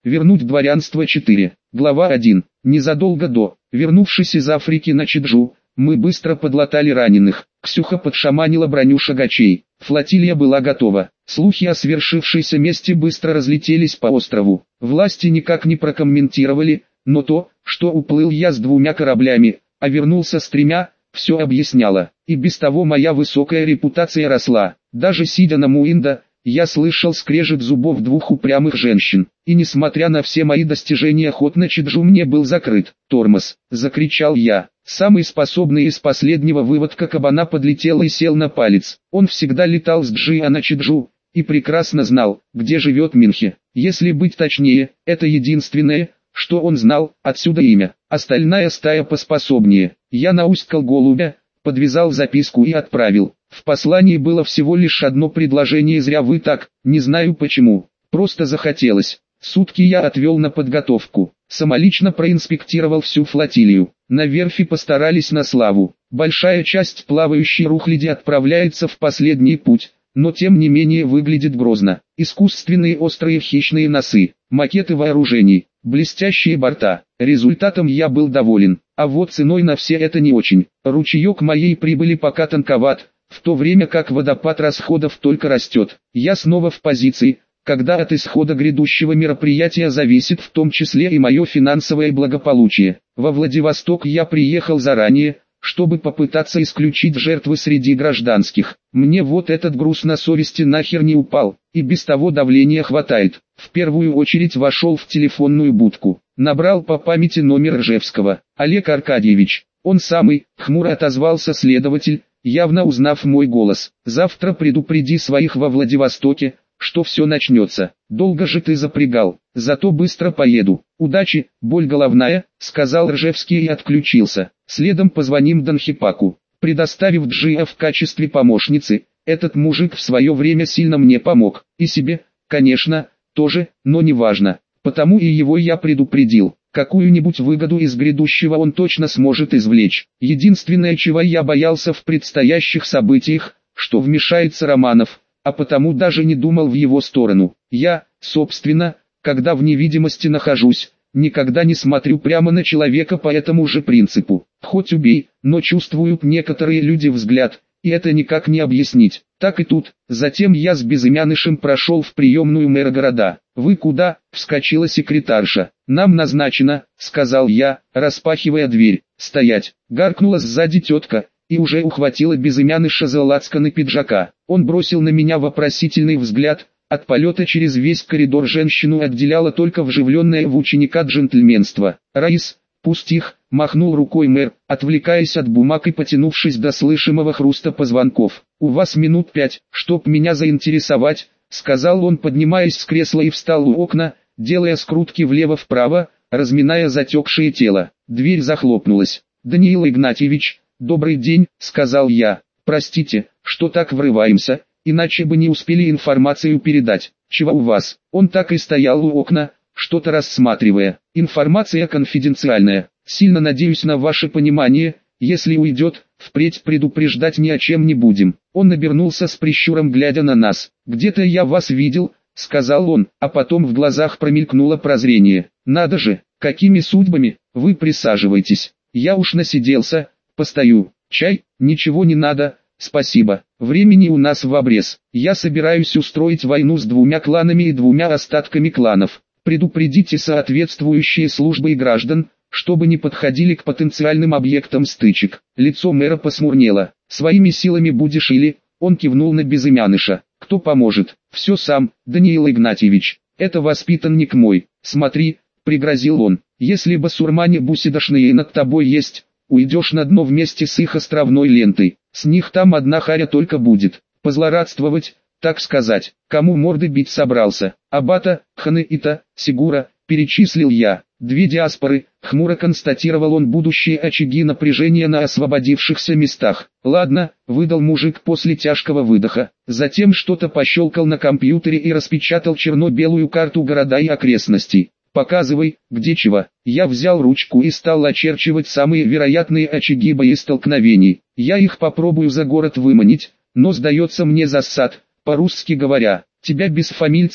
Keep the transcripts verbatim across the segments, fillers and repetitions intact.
Вернуть дворянство четыре. Глава один. Незадолго до, вернувшись из Африки на Чеджу, мы быстро подлатали раненых. Ксюха подшаманила броню шагачей. Флотилия была готова. Слухи о свершившейся мести быстро разлетелись по острову. Власти никак не прокомментировали, но то, что уплыл я с двумя кораблями, а вернулся с тремя, все объясняло. И без того моя высокая репутация росла. Даже сидя на Муинда, я слышал скрежет зубов двух упрямых женщин. И несмотря на все мои достижения, ход на Чеджу мне был закрыт. «Тормоз!» — закричал я. Самый способный из последнего выводка кабана подлетел и сел на палец. Он всегда летал с Джиа на Чеджу и прекрасно знал, где живет Минхи. Если быть точнее, это единственное, что он знал, отсюда имя. Остальная стая поспособнее. Я науськал голубя, подвязал записку и отправил. В послании было всего лишь одно предложение: зря вы так, не знаю почему. Просто захотелось. Сутки я отвел на подготовку. Самолично проинспектировал всю флотилию. На верфи постарались на славу. Большая часть плавающей рухляди отправляется в последний путь, но тем не менее выглядит грозно. Искусственные острые хищные носы, макеты вооружений, блестящие борта. Результатом я был доволен, а вот ценой на все это не очень. Ручеек моей прибыли пока тонковат, в то время как водопад расходов только растет. Я снова в позиции, когда от исхода грядущего мероприятия зависит в том числе и мое финансовое благополучие. Во Владивосток я приехал заранее, чтобы попытаться исключить жертвы среди гражданских. Мне вот этот груз на совести нахер не упал, и без того давления хватает. В первую очередь вошел в телефонную будку, набрал по памяти номер Ржевского. «Олег Аркадьевич, он самый», — хмуро отозвался следователь, явно узнав мой голос. «Завтра предупреди своих во Владивостоке, что все начнется. Долго же ты запрягал, зато быстро поеду. Удачи, боль головная», — сказал Ржевский и отключился. Следом позвоним Донхипаку. Предоставив Джиа в качестве помощницы, этот мужик в свое время сильно мне помог. И себе, конечно, тоже, но не важно. Потому и его я предупредил. Какую-нибудь выгоду из грядущего он точно сможет извлечь. Единственное, чего я боялся в предстоящих событиях, что вмешается Романов, а потому даже не думал в его сторону. Я, собственно, когда в невидимости нахожусь, никогда не смотрю прямо на человека по этому же принципу. Хоть убей, но чувствуют некоторые люди взгляд, и это никак не объяснить. Так и тут. Затем я с Безымянышем прошел в приемную мэра города. «Вы куда?» — вскочила секретарша. «Нам назначено», — сказал я, распахивая дверь. «Стоять!» — гаркнула сзади тетка, и уже ухватила Безымяныша за лацканы пиджака. Он бросил на меня вопросительный взгляд. От полета через весь коридор женщину отделяло только вживленное в ученика джентльменство. «Раис, пусть их», — махнул рукой мэр, отвлекаясь от бумаг и потянувшись до слышимого хруста позвонков. «У вас минут пять, чтоб меня заинтересовать», — сказал он, поднимаясь с кресла и встал у окна, делая скрутки влево-вправо, разминая затекшее тело. Дверь захлопнулась. «Даниил Игнатьевич, добрый день», — сказал я. «Простите, что так врываемся, иначе бы не успели информацию передать. Чего у вас?» Он так и стоял у окна, что-то рассматривая. «Информация конфиденциальная. Сильно надеюсь на ваше понимание. Если уйдет, впредь предупреждать ни о чем не будем». Он обернулся с прищуром, глядя на нас. «Где-то я вас видел», — сказал он, а потом в глазах промелькнуло прозрение. «Надо же, какими судьбами? Вы присаживайтесь. Я уж насиделся, постою. Чай? Ничего не надо, спасибо. Времени у нас в обрез. Я собираюсь устроить войну с двумя кланами и двумя остатками кланов. Предупредите соответствующие службы и граждан, чтобы не подходили к потенциальным объектам стычек». Лицо мэра посмурнело. «Своими силами будешь или...» Он кивнул на Безымяныша. «Кто поможет?» «Все сам, Даниил Игнатьевич. Это воспитанник мой. Смотри», — пригрозил он. «Если басурмане бусидошные над тобой есть, уйдешь на дно вместе с их островной лентой. С них там одна харя только будет. Позлорадствовать, так сказать. Кому морды бить собрался?» «Абата, Ханаита, Сигура», — перечислил я. «Две диаспоры», — хмуро констатировал он, будущие очаги напряжения на освободившихся местах. «Ладно», — выдал мужик после тяжкого выдоха. Затем что-то пощелкал на компьютере и распечатал черно-белую карту города и окрестностей. «Показывай, где чего». Я взял ручку и стал очерчивать самые вероятные очаги боестолкновений. Я их попробую за город выманить, но сдается мне засад, по-русски говоря. «Тебя без фамильца»,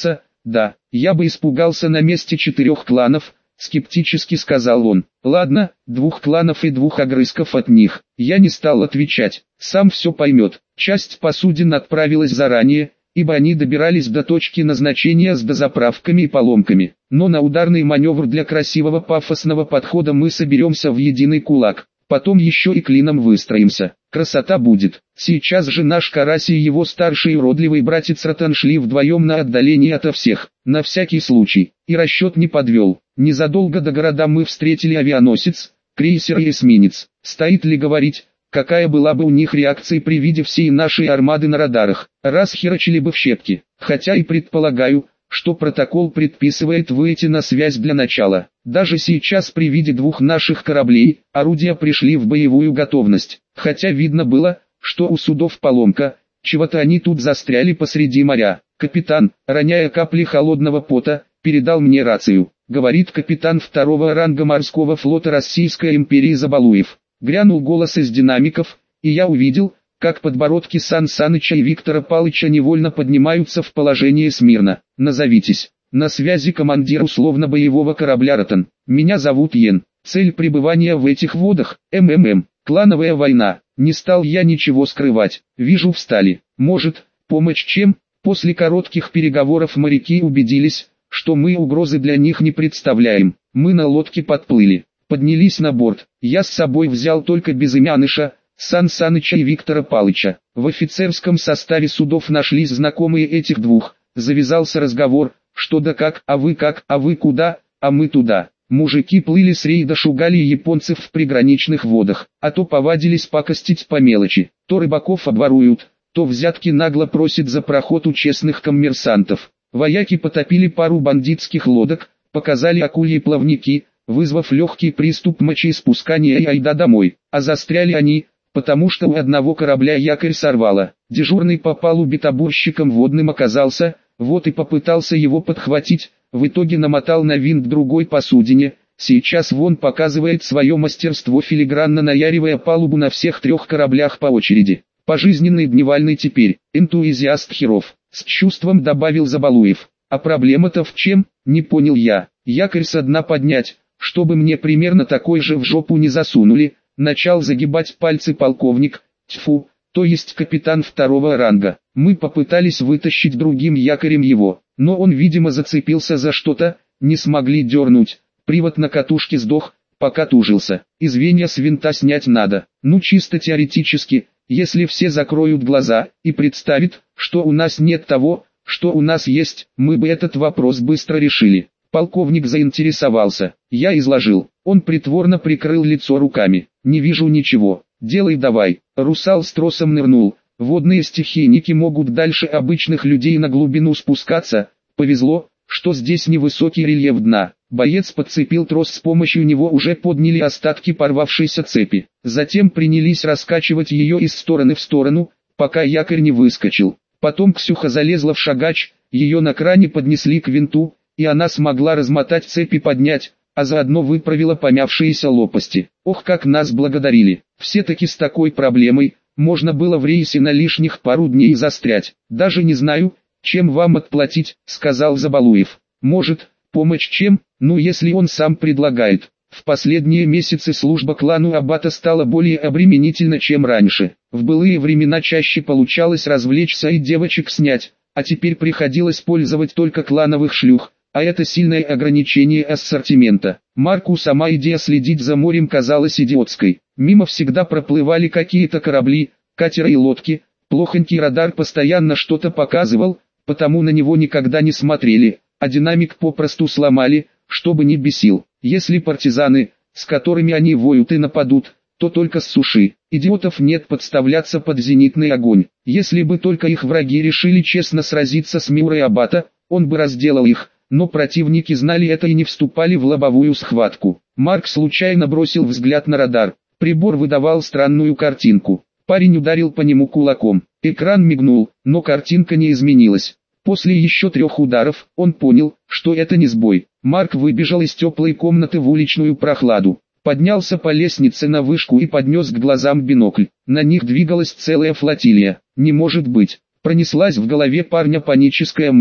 Да, я бы испугался на месте четырех кланов, скептически сказал он. Ладно, двух кланов и двух огрызков от них. Я не стал отвечать, сам все поймет. Часть посудин отправилась заранее, ибо они добирались до точки назначения с дозаправками и поломками. Но на ударный маневр для красивого пафосного подхода мы соберемся в единый кулак. Потом еще и клином выстроимся. Красота будет. Сейчас же наш Карась и его старший уродливый братец Ротан шли вдвоем на отдалении ото всех, на всякий случай, и расчет не подвел. Незадолго до города мы встретили авианосец, крейсер и эсминец. Стоит ли говорить, какая была бы у них реакция при виде всей нашей армады на радарах? Расхерачили бы в щепки. Хотя и предполагаю, что протокол предписывает выйти на связь для начала. Даже сейчас при виде двух наших кораблей, орудия пришли в боевую готовность. Хотя видно было, что у судов поломка, чего-то они тут застряли посреди моря. Капитан, роняя капли холодного пота, передал мне рацию. Говорит капитан второго ранга морского флота Российской империи Забалуев. Грянул голос из динамиков, и я увидел, как подбородки Сан Саныча и Виктора Палыча невольно поднимаются в положение смирно. Назовитесь. На связи командир условно-боевого корабля Ротан. Меня зовут Йен. Цель пребывания в этих водах – МММ. Клановая война. Не стал я ничего скрывать. Вижу, встали. Может, помощь чем? После коротких переговоров моряки убедились, что мы угрозы для них не представляем. Мы на лодке подплыли. Поднялись на борт. Я с собой взял только безымяныша, Сан Саныча и Виктора Палыча. В офицерском составе судов нашлись знакомые этих двух. Завязался разговор, что да как, а вы как, а вы куда, а мы туда. Мужики плыли с рейда, шугали японцев в приграничных водах, а то повадились пакостить по мелочи. То рыбаков обворуют, то взятки нагло просят за проход у честных коммерсантов. Вояки потопили пару бандитских лодок, показали акульи плавники, вызвав легкий приступ мочеиспускания и айда домой. А застряли они, потому что у одного корабля якорь сорвало. Дежурный по палубе табурщиком водным оказался, вот и попытался его подхватить, в итоге намотал на винт другой посудине. Сейчас вон показывает свое мастерство, филигранно наяривая палубу на всех трех кораблях по очереди. Пожизненный дневальный теперь, энтузиаст херов, с чувством добавил Забалуев. А проблема-то в чем, не понял я. Якорь со дна поднять, чтобы мне примерно такой же в жопу не засунули. Начал загибать пальцы полковник, тьфу, то есть капитан второго ранга. Мы попытались вытащить другим якорем его, но он видимо зацепился за что-то, не смогли дернуть. Привод на катушке сдох, пока тужился. И звенья с винта снять надо. Ну чисто теоретически, если все закроют глаза и представят, что у нас нет того, что у нас есть, мы бы этот вопрос быстро решили. Полковник заинтересовался. Я изложил. Он притворно прикрыл лицо руками. Не вижу ничего. Делай давай. Русал с тросом нырнул. Водные стихийники могут дальше обычных людей на глубину спускаться. Повезло, что здесь невысокий рельеф дна. Боец подцепил трос, с помощью него уже подняли остатки порвавшейся цепи. Затем принялись раскачивать ее из стороны в сторону, пока якорь не выскочил. Потом Ксюха залезла в шагач, ее на кране поднесли к винту, и она смогла размотать цепь и поднять, а заодно выправила помявшиеся лопасти. Ох, как нас благодарили. Все-таки с такой проблемой можно было в рейсе на лишних пару дней застрять. Даже не знаю, чем вам отплатить, сказал Забалуев. Может, помощь чем? Ну если он сам предлагает. В последние месяцы служба клану Аббата стала более обременительна, чем раньше. В былые времена чаще получалось развлечься и девочек снять, а теперь приходилось пользовать только клановых шлюх. А это сильное ограничение ассортимента. Марку сама идея следить за морем казалась идиотской. Мимо всегда проплывали какие-то корабли, катеры и лодки. Плохонький радар постоянно что-то показывал, потому на него никогда не смотрели, а динамик попросту сломали, чтобы не бесил. Если партизаны, с которыми они воют, и нападут, то только с суши. Идиотов нет подставляться под зенитный огонь. Если бы только их враги решили честно сразиться с Миурой Аббата, он бы разделал их. Но противники знали это и не вступали в лобовую схватку. Марк случайно бросил взгляд на радар. Прибор выдавал странную картинку. Парень ударил по нему кулаком. Экран мигнул, но картинка не изменилась. После еще трех ударов, он понял, что это не сбой. Марк выбежал из теплой комнаты в уличную прохладу. Поднялся по лестнице на вышку и поднес к глазам бинокль. На них двигалась целая флотилия. Не может быть. Пронеслась в голове парня паническая мысль.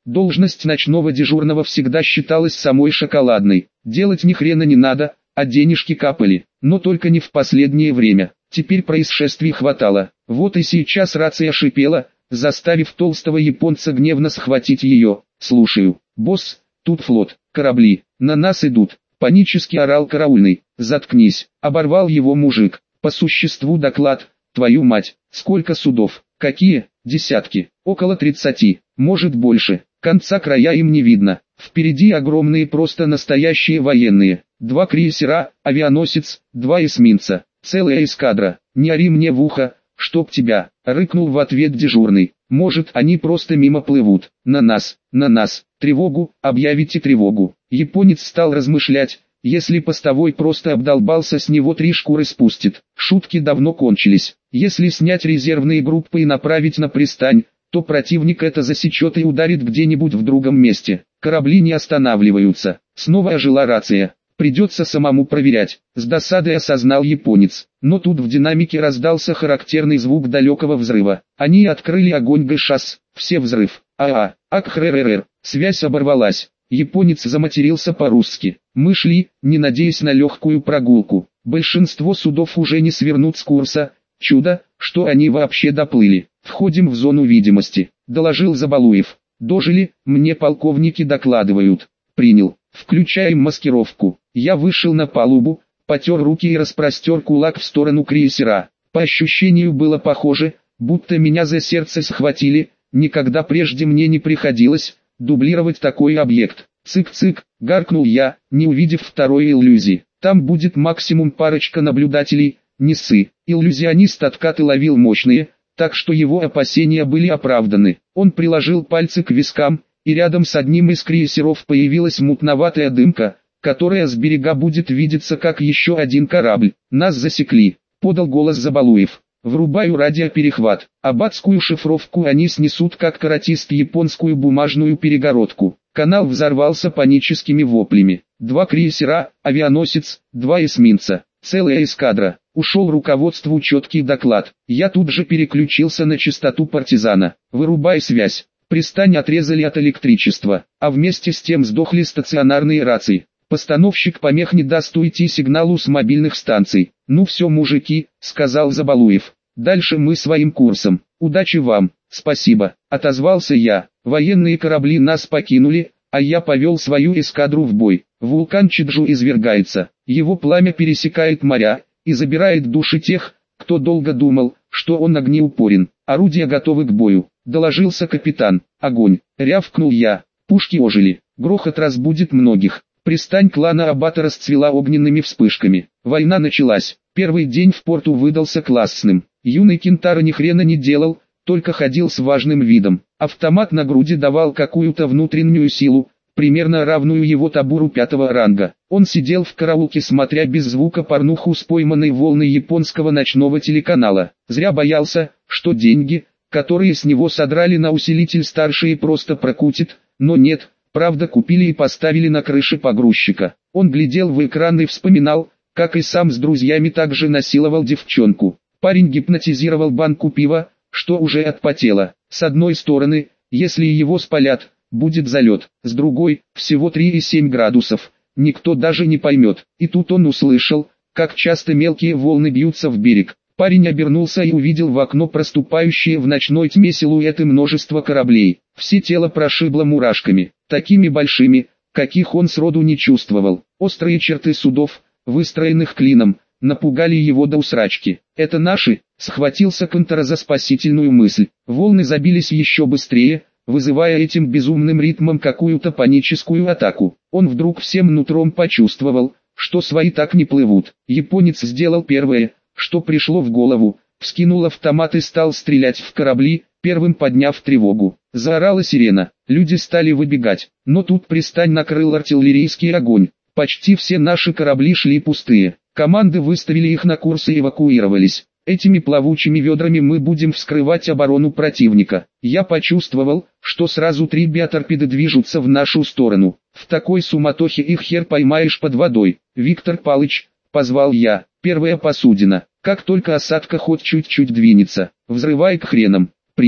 Должность ночного дежурного всегда считалась самой шоколадной. Делать ни хрена не надо, а денежки капали. Но только не в последнее время. Теперь происшествий хватало. Вот и сейчас рация шипела, заставив толстого японца гневно схватить ее. «Слушаю, босс, тут флот, корабли, на нас идут», — панически орал караульный. «Заткнись», — оборвал его мужик. «По существу доклад, твою мать, сколько судов, какие, десятки, около тридцати, может больше, конца края им не видно, впереди огромные просто настоящие военные, два крейсера, авианосец, два эсминца, целая эскадра, не ори мне в ухо, чтоб тебя», — рыкнул в ответ дежурный. «Может, они просто мимо плывут, на нас, на нас, тревогу, объявите тревогу». Японец стал размышлять. Если постовой просто обдолбался, с него три шкуры спустит. Шутки давно кончились. Если снять резервные группы и направить на пристань, то противник это засечет и ударит где-нибудь в другом месте. Корабли не останавливаются. Снова ожила рация. Придется самому проверять. С досадой осознал японец. Но тут в динамике раздался характерный звук далекого взрыва. Они открыли огонь ГШАС. Все взрыв. Аа, акхрррр. Связь оборвалась. Японец заматерился по-русски. Мы шли, не надеясь на легкую прогулку. Большинство судов уже не свернут с курса. Чудо, что они вообще доплыли. Входим в зону видимости, доложил Забалуев. Дожили, мне полковники докладывают. Принял. Включаем маскировку. Я вышел на палубу, потер руки и распростер кулак в сторону крейсера. По ощущению было похоже, будто меня за сердце схватили. Никогда прежде мне не приходилось дублировать такой объект. Цик-цик, гаркнул я, не увидев второй иллюзии. Там будет максимум парочка наблюдателей, не ссы. Иллюзионист откаты ловил мощные, так что его опасения были оправданы. Он приложил пальцы к вискам, и рядом с одним из крейсеров появилась мутноватая дымка, которая с берега будет видеться как еще один корабль. Нас засекли, подал голос Забалуев. Врубаю радиоперехват. Аббатскую шифровку они снесут как каратист японскую бумажную перегородку. Канал взорвался паническими воплями. Два крейсера, авианосец, два эсминца, целая эскадра. Ушел руководству четкий доклад. Я тут же переключился на частоту партизана. Вырубай связь. Пристань отрезали от электричества, а вместе с тем сдохли стационарные рации. Постановщик помех не даст уйти сигналу с мобильных станций. «Ну все, мужики», — сказал Забалуев. «Дальше мы своим курсом. Удачи вам». «Спасибо», — отозвался я. Военные корабли нас покинули, а я повел свою эскадру в бой. Вулкан Чеджу извергается. Его пламя пересекает моря и забирает души тех, кто долго думал, что он огнеупорен. «Орудия готовы к бою», — доложился капитан. «Огонь!» — рявкнул я. Пушки ожили. Грохот разбудит многих. Пристань клана Аббата расцвела огненными вспышками. Война началась. Первый день в порту выдался классным. Юный Кентаро ни хрена не делал, только ходил с важным видом. Автомат на груди давал какую-то внутреннюю силу, примерно равную его табуру пятого ранга. Он сидел в караулке, смотря без звука порнуху с пойманной волны японского ночного телеканала. Зря боялся, что деньги, которые с него содрали на усилитель, старшие просто прокутит, но нет. Правда, купили и поставили на крыше погрузчика. Он глядел в экран и вспоминал, как и сам с друзьями также насиловал девчонку. Парень гипнотизировал банку пива, что уже отпотело. С одной стороны, если его спалят, будет залет. С другой, всего три и семь градусов. Никто даже не поймет. И тут он услышал, как часто мелкие волны бьются в берег. Парень обернулся и увидел в окно проступающие в ночной тьме силуэты множества кораблей. Все тело прошибло мурашками, такими большими, каких он сроду не чувствовал. Острые черты судов, выстроенных клином, напугали его до усрачки. «Это наши?» — схватился Кентаро за спасительную мысль. Волны забились еще быстрее, вызывая этим безумным ритмом какую-то паническую атаку. Он вдруг всем нутром почувствовал, что свои так не плывут. Японец сделал первое, что пришло в голову, вскинул автомат и стал стрелять в корабли, первым подняв тревогу. Заорала сирена, люди стали выбегать, но тут пристань накрыл артиллерийский огонь. Почти все наши корабли шли пустые, команды выставили их на курс и эвакуировались. Этими плавучими ведрами мы будем вскрывать оборону противника. Я почувствовал, что сразу три биоторпеды движутся в нашу сторону. В такой суматохе их хер поймаешь под водой. «Виктор Палыч», — позвал я, — «первая посудина. Как только осадка хоть чуть-чуть двинется, взрывай к хренам». «Принял».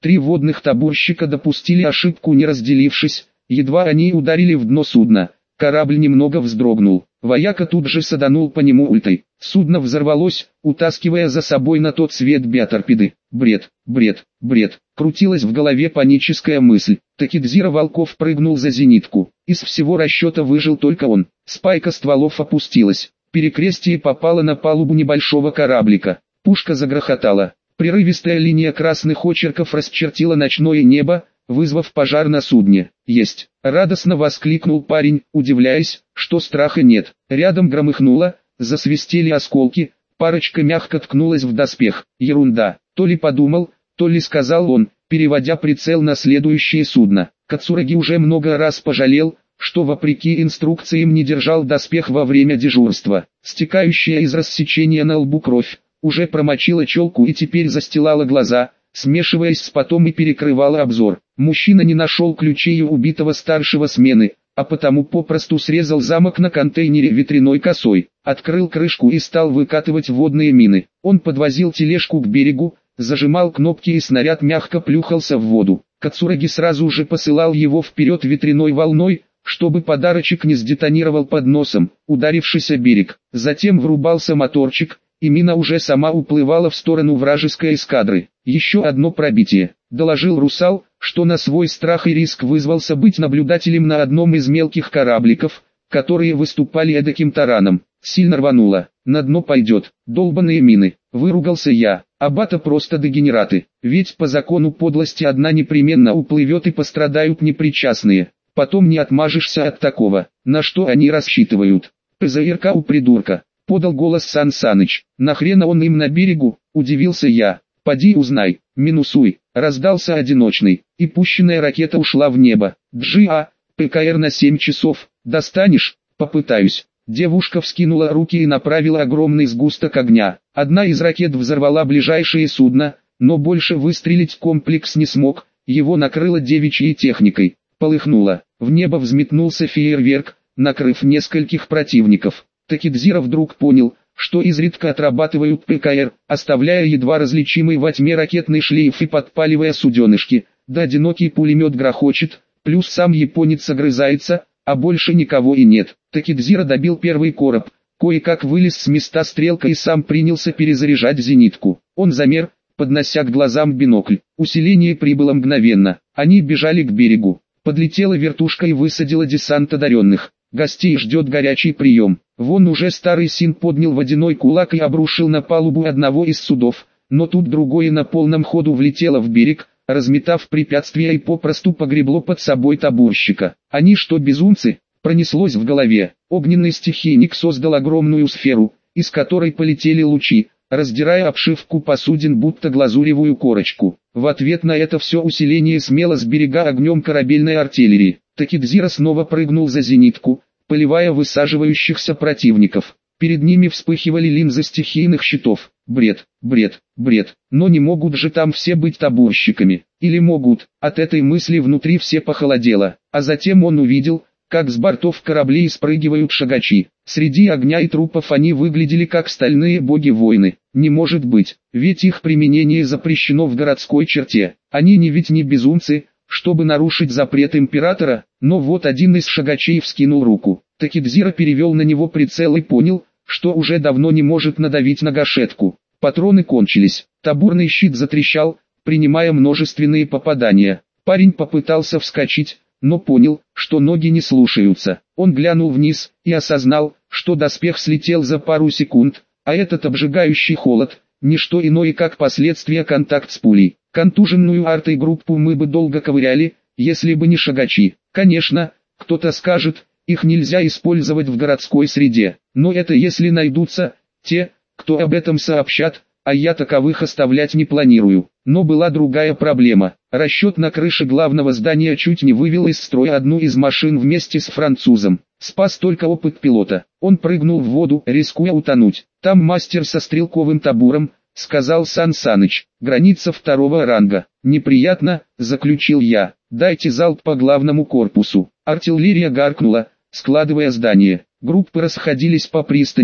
Три водных табурщика допустили ошибку, не разделившись, едва они ударили в дно судна. Корабль немного вздрогнул. Вояка тут же саданул по нему ультой. Судно взорвалось, утаскивая за собой на тот свет биоторпеды. Бред, бред, бред. Крутилась в голове паническая мысль. Такидзира Волков прыгнул за зенитку. Из всего расчета выжил только он. Спайка стволов опустилась. Перекрестие попало на палубу небольшого кораблика. Пушка загрохотала. Прерывистая линия красных очерков расчертила ночное небо, вызвав пожар на судне. «Есть!» — радостно воскликнул парень, удивляясь, что страха нет. Рядом громыхнуло, засвистели осколки, парочка мягко ткнулась в доспех. Ерунда, то ли подумал, то ли сказал он, переводя прицел на следующее судно. Кацураги уже много раз пожалел, что вопреки инструкциям не держал доспех во время дежурства. Стекающая из рассечения на лбу кровь уже промочила челку и теперь застилала глаза, смешиваясь с потом и перекрывала обзор. Мужчина не нашел ключей у убитого старшего смены, а потому попросту срезал замок на контейнере ветряной косой, открыл крышку и стал выкатывать водные мины. Он подвозил тележку к берегу, зажимал кнопки и снаряд мягко плюхался в воду. Кацураги сразу же посылал его вперед ветряной волной, чтобы подарочек не сдетонировал под носом, ударившись о берег. Затем врубался моторчик, и мина уже сама уплывала в сторону вражеской эскадры. Еще одно пробитие. Доложил русал, что на свой страх и риск вызвался быть наблюдателем на одном из мелких корабликов, которые выступали эдаким тараном. Сильно рвануло. На дно пойдет. Долбаные мины. Выругался я. Абата просто дегенераты. Ведь по закону подлости одна непременно уплывет и пострадают непричастные. Потом не отмажешься от такого. На что они рассчитывают? ПЗРК у придурка. Подал голос Сан Саныч. Нахрена он им на берегу? Удивился я. Поди узнай. Минусуй. Раздался одиночный. И пущенная ракета ушла в небо. Джи-А, ПКР на семь часов. Достанешь? Попытаюсь. Девушка вскинула руки и направила огромный сгусток огня. Одна из ракет взорвала ближайшее судно, но больше выстрелить комплекс не смог. Его накрыло девичьей техникой. Полыхнуло. В небо взметнулся фейерверк, накрыв нескольких противников. Такидзира вдруг понял, что изредка отрабатывают ПКР, оставляя едва различимый во тьме ракетный шлейф и подпаливая суденышки. Да одинокий пулемет грохочет, плюс сам японец огрызается, а больше никого и нет. Такидзира добил первый короб, кое-как вылез с места стрелка и сам принялся перезаряжать зенитку. Он замер, поднося к глазам бинокль. Усиление прибыло мгновенно. Они бежали к берегу. Подлетела вертушка и высадила десант одаренных. Гостей ждет горячий прием. Вон уже старый Син поднял водяной кулак и обрушил на палубу одного из судов, но тут другое на полном ходу влетело в берег, разметав препятствия и попросту погребло под собой табурщика. Они что, безумцы? Пронеслось в голове. Огненный стихийник создал огромную сферу, из которой полетели лучи, раздирая обшивку посудин будто глазуревую корочку. В ответ на это все усиление смело с берега огнем корабельной артиллерии. Такидзира снова прыгнул за зенитку, поливая высаживающихся противников. Перед ними вспыхивали линзы стихийных щитов. Бред, бред, бред. Но не могут же там все быть табурщиками. Или могут? От этой мысли внутри все похолодело. А затем он увидел, как с бортов кораблей спрыгивают шагачи. Среди огня и трупов они выглядели как стальные боги-воины. Не может быть, ведь их применение запрещено в городской черте. Они не ведь не безумцы, чтобы нарушить запрет императора. Но вот один из шагачей вскинул руку. Такидзира перевел на него прицел и понял, что уже давно не может надавить на гашетку. Патроны кончились. Табурный щит затрещал, принимая множественные попадания. Парень попытался вскочить, но понял, что ноги не слушаются. Он глянул вниз и осознал, что доспех слетел за пару секунд, а этот обжигающий холод – ничто иное как последствия контакт с пулей. Контуженную артой группу мы бы долго ковыряли, если бы не шагачи. Конечно, кто-то скажет, их нельзя использовать в городской среде, но это если найдутся те, кто об этом сообщат, а я таковых оставлять не планирую. Но была другая проблема. Расчет на крыше главного здания чуть не вывел из строя одну из машин вместе с французом. Спас только опыт пилота. Он прыгнул в воду, рискуя утонуть. Там мастер со стрелковым табуром, сказал Сан Саныч. Граница второго ранга. Неприятно, заключил я. Дайте залп по главному корпусу. Артиллерия гаркнула, складывая здание. Группы расходились по пристани,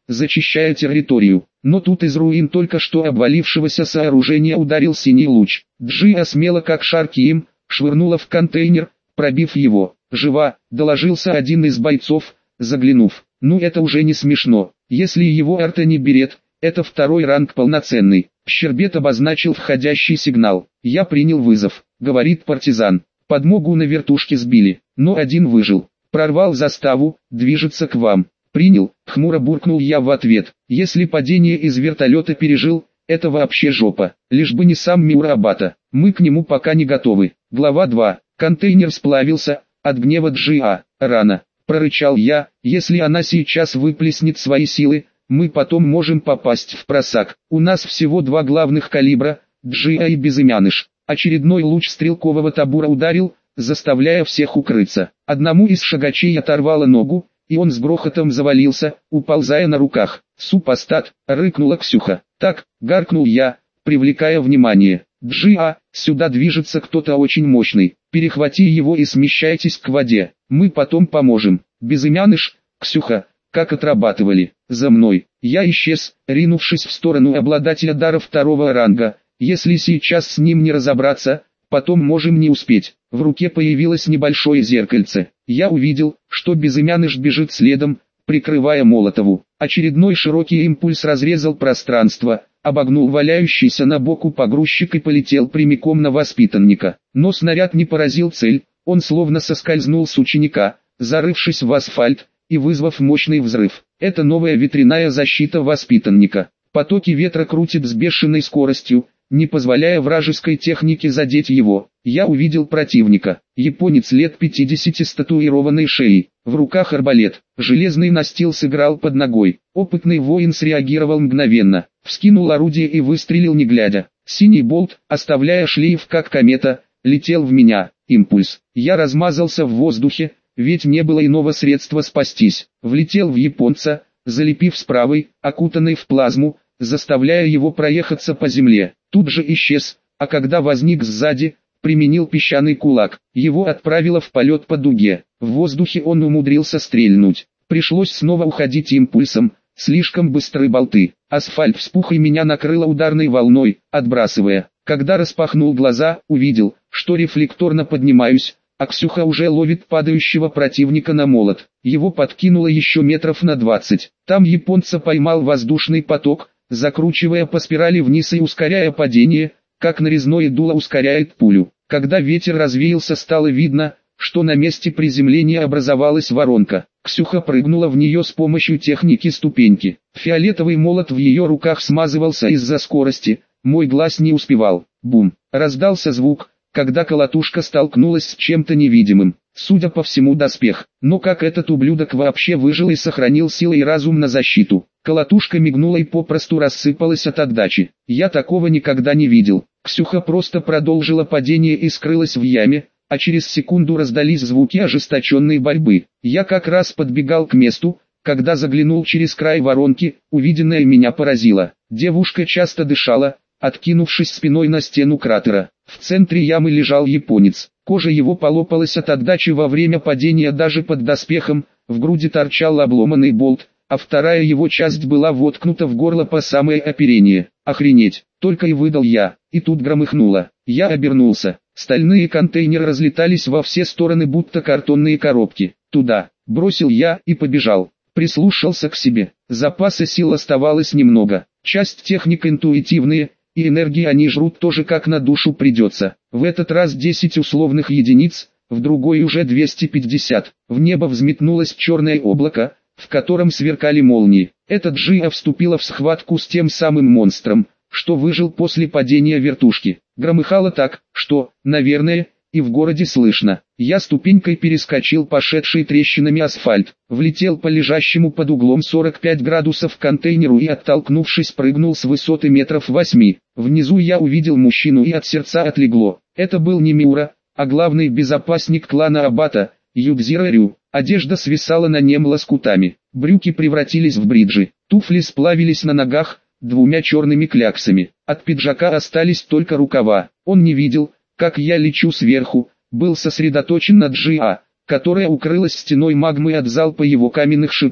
зачищая территорию. Но тут из руин только что обвалившегося сооружения ударил синий луч. Джиа смело как шарки им, швырнула в контейнер, пробив его. «Жива», — доложился один из бойцов, заглянув. «Ну это уже не смешно. Если его арта не берет, это второй ранг полноценный». Щербет обозначил входящий сигнал. «Я принял вызов», — говорит партизан. «Подмогу на вертушке сбили, но один выжил. Прорвал заставу, движется к вам». «Принял», — хмуро буркнул я в ответ. «Если падение из вертолета пережил, это вообще жопа. Лишь бы не сам Миурабата. Мы к нему пока не готовы». Глава два. Контейнер сплавился. От гнева Джиа. «Рано», — прорычал я. «Если она сейчас выплеснет свои силы, мы потом можем попасть в просак. У нас всего два главных калибра, Джиа и Безымяныш». Очередной луч стрелкового табура ударил, заставляя всех укрыться. Одному из шагачей оторвало ногу, и он с грохотом завалился, уползая на руках. «Супостат!» — рыкнула Ксюха. «Так!» — гаркнул я, привлекая внимание. «Джиа, сюда движется кто-то очень мощный. Перехвати его и смещайтесь к воде. Мы потом поможем». Безымяныш, Ксюха, как отрабатывали. «За мной!» Я исчез, ринувшись в сторону обладателя дара второго ранга. «Если сейчас с ним не разобраться, потом можем не успеть». В руке появилось небольшое зеркальце. Я увидел, что Безымяныш бежит следом, прикрывая Молотову. Очередной широкий импульс разрезал пространство, обогнул валяющийся на боку погрузчик и полетел прямиком на воспитанника. Но снаряд не поразил цель, он словно соскользнул с ученика, зарывшись в асфальт и вызвав мощный взрыв. Это новая ветряная защита воспитанника. Потоки ветра крутят с бешеной скоростью, не позволяя вражеской технике задеть его. Я увидел противника. Японец лет пятидесяти с татуированной шеей. В руках арбалет. Железный настил сыграл под ногой. Опытный воин среагировал мгновенно. Вскинул орудие и выстрелил не глядя. Синий болт, оставляя шлейф как комета, летел в меня. Импульс. Я размазался в воздухе, ведь не было иного средства спастись. Влетел в японца, залепив с правой, окутанной в плазму, заставляя его проехаться по земле. Тут же исчез, а когда возник сзади, применил песчаный кулак. Его отправило в полет по дуге. В воздухе он умудрился стрельнуть. Пришлось снова уходить импульсом, слишком быстрые болты. Асфальт вспух и меня накрыло ударной волной, отбрасывая. Когда распахнул глаза, увидел, что рефлекторно поднимаюсь, а Ксюха уже ловит падающего противника на молот. Его подкинуло еще метров на двадцать. Там японца поймал воздушный поток, закручивая по спирали вниз и ускоряя падение, как нарезное дуло ускоряет пулю. Когда ветер развеялся, стало видно, что на месте приземления образовалась воронка. Ксюха прыгнула в нее с помощью техники ступеньки. Фиолетовый молот в ее руках смазывался из-за скорости, мой глаз не успевал. Бум! Раздался звук, когда колотушка столкнулась с чем-то невидимым. Судя по всему, доспех. Но как этот ублюдок вообще выжил и сохранил силы и разум на защиту? Колотушка мигнула и попросту рассыпалась от отдачи. Я такого никогда не видел. Ксюха просто продолжила падение и скрылась в яме, а через секунду раздались звуки ожесточенной борьбы. Я как раз подбегал к месту, когда заглянул через край воронки, увиденное меня поразило. Девушка часто дышала, откинувшись спиной на стену кратера. В центре ямы лежал японец. Кожа его полопалась от отдачи во время падения даже под доспехом, в груди торчал обломанный болт, а вторая его часть была воткнута в горло по самое оперение. «Охренеть!» — только и выдал я, и тут громыхнуло. Я обернулся. Стальные контейнеры разлетались во все стороны, будто картонные коробки. «Туда!» — бросил я и побежал. Прислушался к себе. Запаса сил оставалось немного. Часть техник интуитивные, и энергии они жрут тоже как на душу придется. В этот раз десять условных единиц, в другой уже двести пятьдесят. В небо взметнулось черное облако, в котором сверкали молнии. Эта Джиа вступила в схватку с тем самым монстром, что выжил после падения вертушки. Громыхало так, что, наверное, и в городе слышно. Я ступенькой перескочил пошедший трещинами асфальт, влетел по лежащему под углом сорок пять градусов контейнеру и, оттолкнувшись, прыгнул с высоты метров восьми. Внизу я увидел мужчину и от сердца отлегло. Это был не Миура, а главный безопасник клана Абата, Юдзиро Рю. Одежда свисала на нем лоскутами, брюки превратились в бриджи, туфли сплавились на ногах двумя черными кляксами. От пиджака остались только рукава. Он не видел, как я лечу сверху, был сосредоточен на Джиа, которая укрылась стеной магмы от залпа его каменных шипов.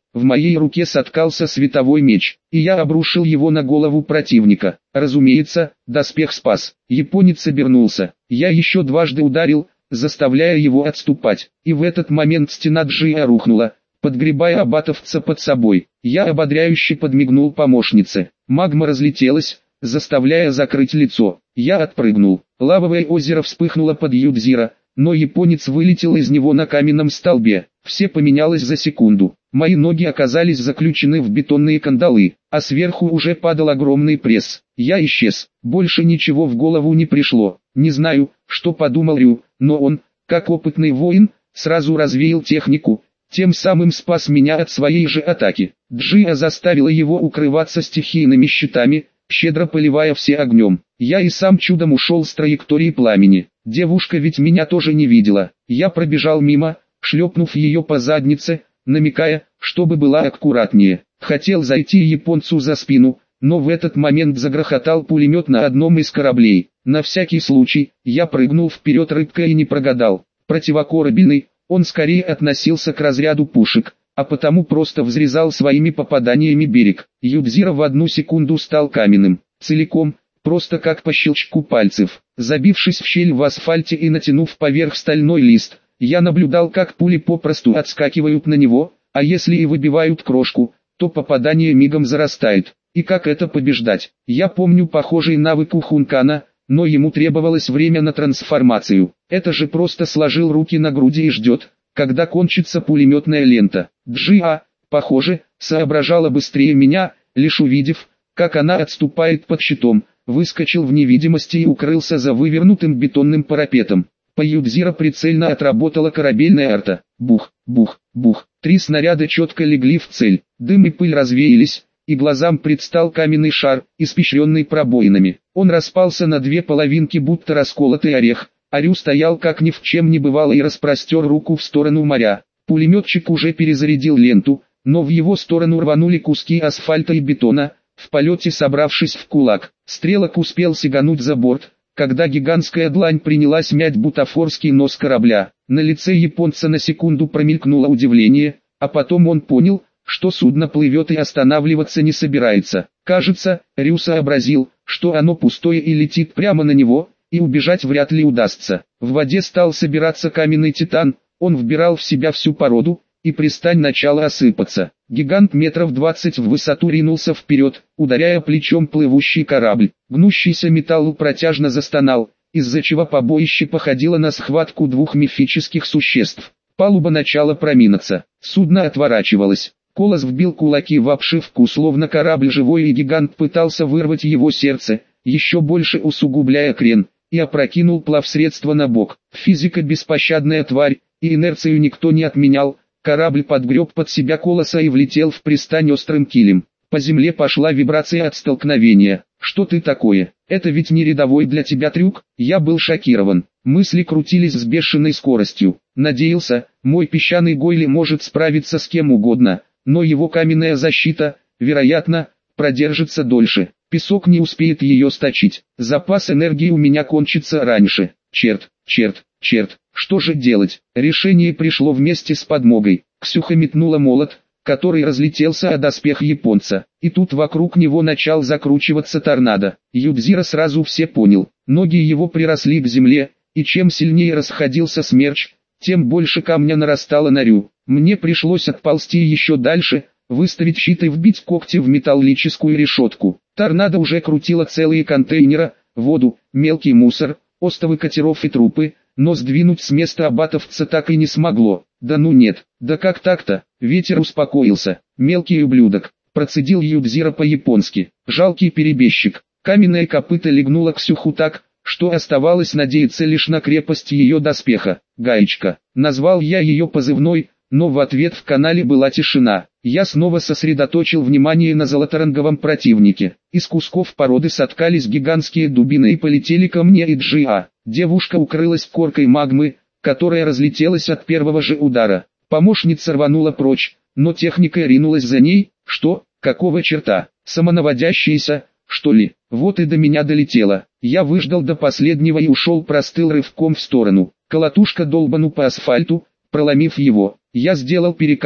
в моей руке соткался световой меч, и я обрушил его на голову противника. Разумеется, доспех спас. Японец обернулся. Я еще дважды ударил, заставляя его отступать, и в этот момент стена Джиа рухнула, подгребая абатовца под собой. Я ободряюще подмигнул помощнице. Магма разлетелась, заставляя закрыть лицо. Я отпрыгнул. Лавовое озеро вспыхнуло под Юдзиро, но японец вылетел из него на каменном столбе. Все поменялось за секунду. Мои ноги оказались заключены в бетонные кандалы, а сверху уже падал огромный пресс. Я исчез. Больше ничего в голову не пришло. Не знаю, что подумал Рю, но он, как опытный воин, сразу развеял технику, тем самым спас меня от своей же атаки. Джиа заставила его укрываться стихийными щитами, щедро поливая все огнем. Я и сам чудом ушел с траектории пламени. Девушка ведь меня тоже не видела. Я пробежал мимо, шлепнув ее по заднице, намекая, чтобы была аккуратнее. Хотел зайти японцу за спину, но в этот момент загрохотал пулемет на одном из кораблей. На всякий случай, я прыгнул вперед рыбкой и не прогадал. Противокорабельный, он скорее относился к разряду пушек, а потому просто взрезал своими попаданиями берег. Юдзиро в одну секунду стал каменным, целиком, просто как по щелчку пальцев. Забившись в щель в асфальте и натянув поверх стальной лист, я наблюдал, как пули попросту отскакивают на него, а если и выбивают крошку, то попадание мигом зарастает. И как это побеждать? Я помню похожий навык у Хункана, но ему требовалось время на трансформацию. Это же просто сложил руки на груди и ждет, когда кончится пулеметная лента. Джиа, похоже, соображала быстрее меня, лишь увидев, как она отступает под щитом, выскочил в невидимости и укрылся за вывернутым бетонным парапетом. По Юдзиро прицельно отработала корабельная арта. Бух, бух, бух. Три снаряда четко легли в цель. Дым и пыль развеялись, и глазам предстал каменный шар, испещренный пробоинами. Он распался на две половинки, будто расколотый орех. А Рю стоял как ни в чем не бывало и распростер руку в сторону моря. Пулеметчик уже перезарядил ленту, но в его сторону рванули куски асфальта и бетона, в полете собравшись в кулак. Стрелок успел сигануть за борт, когда гигантская длань принялась мять бутафорский нос корабля. На лице японца на секунду промелькнуло удивление, а потом он понял, что судно плывет и останавливаться не собирается. Кажется, Рю сообразил, что оно пустое и летит прямо на него, и убежать вряд ли удастся. В воде стал собираться каменный титан, он вбирал в себя всю породу, и пристань начала осыпаться. Гигант метров двадцать в высоту ринулся вперед, ударяя плечом плывущий корабль. Гнущийся металл протяжно застонал, из-за чего побоище походило на схватку двух мифических существ. Палуба начала проминаться, судно отворачивалось. Колос вбил кулаки в обшивку, словно корабль живой, и гигант пытался вырвать его сердце, еще больше усугубляя крен, и опрокинул плавсредство на бок. Физика беспощадная тварь, и инерцию никто не отменял. Корабль подгреб под себя Колоса и влетел в пристань острым килем. По земле пошла вибрация от столкновения. «Что ты такое? Это ведь не рядовой для тебя трюк?» Я был шокирован. Мысли крутились с бешеной скоростью. Надеялся, мой песчаный Гойли может справиться с кем угодно, но его каменная защита, вероятно, продержится дольше. Песок не успеет ее сточить. Запас энергии у меня кончится раньше. Черт, черт, черт. Что же делать? Решение пришло вместе с подмогой. Ксюха метнула молот, который разлетелся о доспех японца. И тут вокруг него начал закручиваться торнадо. Юдзиро сразу все понял. Ноги его приросли к земле, и чем сильнее расходился смерч, тем больше камня нарастало на Рю. Мне пришлось отползти еще дальше, выставить щит и вбить когти в металлическую решетку. Торнадо уже крутило целые контейнера, воду, мелкий мусор, остовы катеров и трупы, но сдвинуть с места абатовца так и не смогло. Да ну нет, да как так-то? Ветер успокоился. Мелкий ублюдок, процедил Юдзиро по-японски. Жалкий перебежчик. Каменное копыто легнуло Ксюху так, что оставалось надеяться лишь на крепость ее доспеха. Гаечка. Назвал я ее позывной, но в ответ в канале была тишина. Я снова сосредоточил внимание на золоторанговом противнике. Из кусков породы соткались гигантские дубины и полетели ко мне и Джиа. Девушка укрылась коркой магмы, которая разлетелась от первого же удара. Помощница рванула прочь, но техника ринулась за ней. Что? Какого черта? Самонаводящаяся, что ли? Вот и до меня долетело. Я выждал до последнего и ушел простыл рывком в сторону. Колотушка долбану по асфальту, проломив его. Я сделал перекат,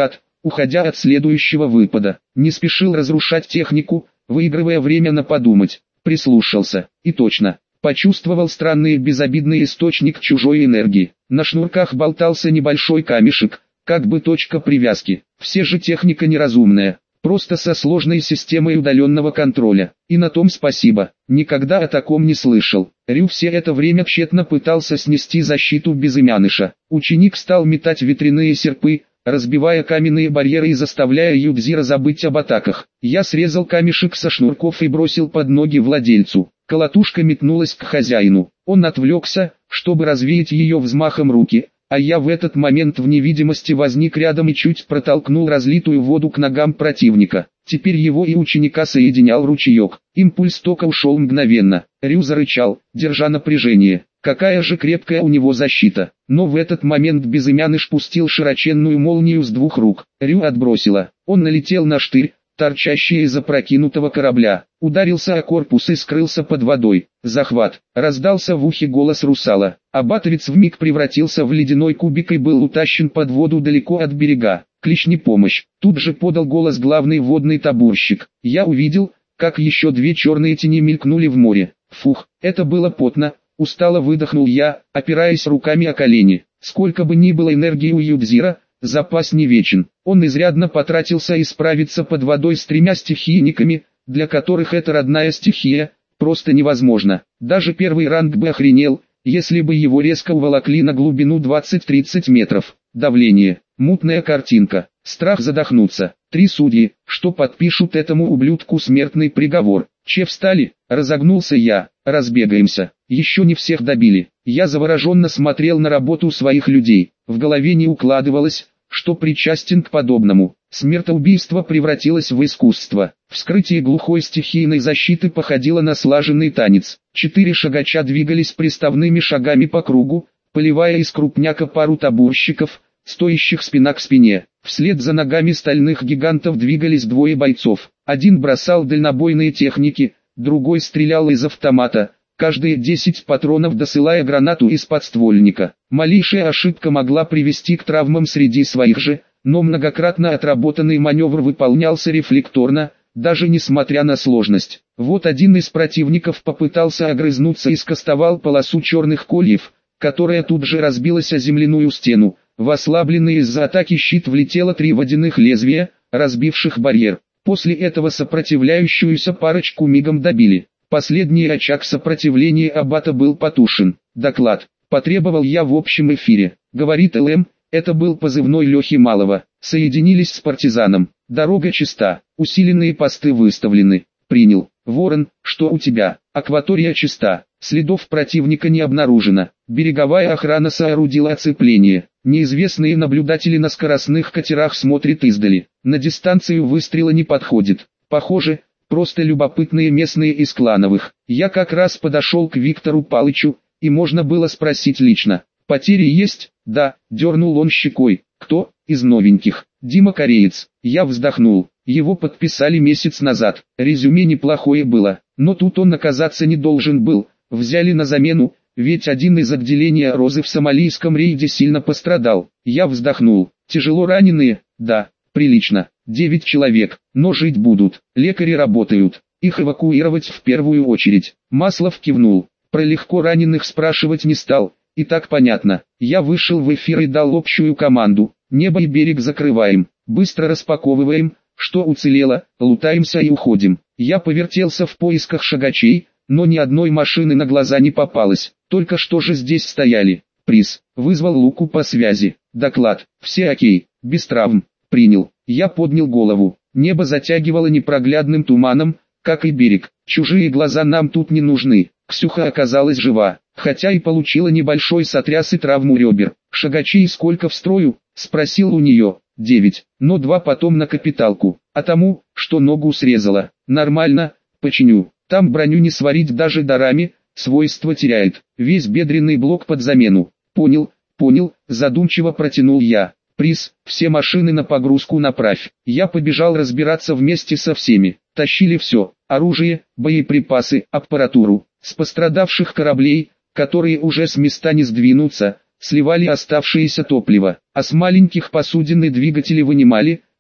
уходя от следующего выпада. Не спешил разрушать технику, выигрывая время на подумать. Прислушался, и точно, почувствовал странный безобидный источник чужой энергии. На шнурках болтался небольшой камешек, как бы точка привязки. Все же техника неразумная, просто со сложной системой удаленного контроля. И на том спасибо, никогда о таком не слышал. Рю все это время тщетно пытался снести защиту безымяныша. Ученик стал метать ветряные серпы, разбивая каменные барьеры и заставляя Юдзира забыть об атаках. Я срезал камешек со шнурков и бросил под ноги владельцу. Колотушка метнулась к хозяину. Он отвлекся, чтобы развеять ее взмахом руки, а я в этот момент в невидимости возник рядом и чуть протолкнул разлитую воду к ногам противника. Теперь его и ученика соединял ручеек. Импульс тока ушел мгновенно. Рю зарычал, держа напряжение. Какая же крепкая у него защита. Но в этот момент безымяныш пустил широченную молнию с двух рук. Рю отбросило. Он налетел на штырь, торчащий из опрокинутого корабля. Ударился о корпус и скрылся под водой. Захват. Раздался в ухе голос русала. Абатовец вмиг превратился в ледяной кубик и был утащен под воду далеко от берега. Клични помощь. Тут же подал голос главный водный табурщик. Я увидел, как еще две черные тени мелькнули в море. Фух, это было потно. Устало выдохнул я, опираясь руками о колени. Сколько бы ни было энергии у Юдзира, запас не вечен. Он изрядно потратился и справиться под водой с тремя стихийниками, для которых это родная стихия, просто невозможно. Даже первый ранг бы охренел, если бы его резко уволокли на глубину двадцать-тридцать метров. Давление, мутная картинка, страх задохнуться. Три судьи, что подпишут этому ублюдку смертный приговор. Че встали? Разогнулся я. Разбегаемся. Еще не всех добили. Я завороженно смотрел на работу своих людей. В голове не укладывалось, что причастен к подобному. Смертоубийство превратилось в искусство. Вскрытие глухой стихийной защиты походило на слаженный танец. Четыре шагача двигались приставными шагами по кругу, поливая из крупняка пару табурщиков, стоящих спина к спине. Вслед за ногами стальных гигантов двигались двое бойцов. Один бросал дальнобойные техники, другой стрелял из автомата, каждые десять патронов досылая гранату из подствольника. Малейшая ошибка могла привести к травмам среди своих же, но многократно отработанный маневр выполнялся рефлекторно, даже несмотря на сложность. Вот один из противников попытался огрызнуться и скостовал полосу черных кольев, которая тут же разбилась о земляную стену. В ослабленный из-за атаки щит влетело три водяных лезвия, разбивших барьер. После этого сопротивляющуюся парочку мигом добили. Последний очаг сопротивления аббата был потушен. Доклад. Потребовал я в общем эфире. Говорит ЛМ, это был позывной Лехи Малого. Соединились с партизаном. Дорога чиста. Усиленные посты выставлены. Принял. Ворон, что у тебя? Акватория чиста. Следов противника не обнаружено. Береговая охрана соорудила оцепление. Неизвестные наблюдатели на скоростных катерах смотрят издали. На дистанцию выстрела не подходит. Похоже, просто любопытные местные из клановых. Я как раз подошел к Виктору Палычу, и можно было спросить лично. Потери есть? Да, дернул он щекой. Кто? Из новеньких. Дима Кореец. Я вздохнул. Его подписали месяц назад. Резюме неплохое было, но тут он оказаться не должен был. Взяли на замену, ведь один из отделения Розы в сомалийском рейде сильно пострадал. Я вздохнул. Тяжело раненые? Да, прилично. Девять человек, но жить будут. Лекари работают. Их эвакуировать в первую очередь. Маслов кивнул. Про легко раненых спрашивать не стал. И так понятно. Я вышел в эфир и дал общую команду. Небо и берег закрываем. Быстро распаковываем, что уцелело, лутаемся и уходим. Я повертелся в поисках шагачей, но ни одной машины на глаза не попалось. Только что же здесь стояли. Приз. Вызвал Луку по связи. Доклад. Все окей. Без травм. Принял. Я поднял голову. Небо затягивало непроглядным туманом, как и берег. Чужие глаза нам тут не нужны. Ксюха оказалась жива, хотя и получила небольшой сотряс и травму ребер. Шагачей сколько в строю? Спросил у нее. Девять, но два потом на капиталку. А тому, что ногу срезала. Нормально, починю. Там броню не сварить даже дарами, свойства теряет. Весь бедренный блок под замену. Понял, понял, задумчиво протянул я. Приз, все машины на погрузку направь. Я побежал разбираться вместе со всеми. Тащили все: оружие, боеприпасы, аппаратуру. С пострадавших кораблей, которые уже с места не сдвинутся, сливали оставшееся топливо, а с маленьких посудин и двигатели вынимали,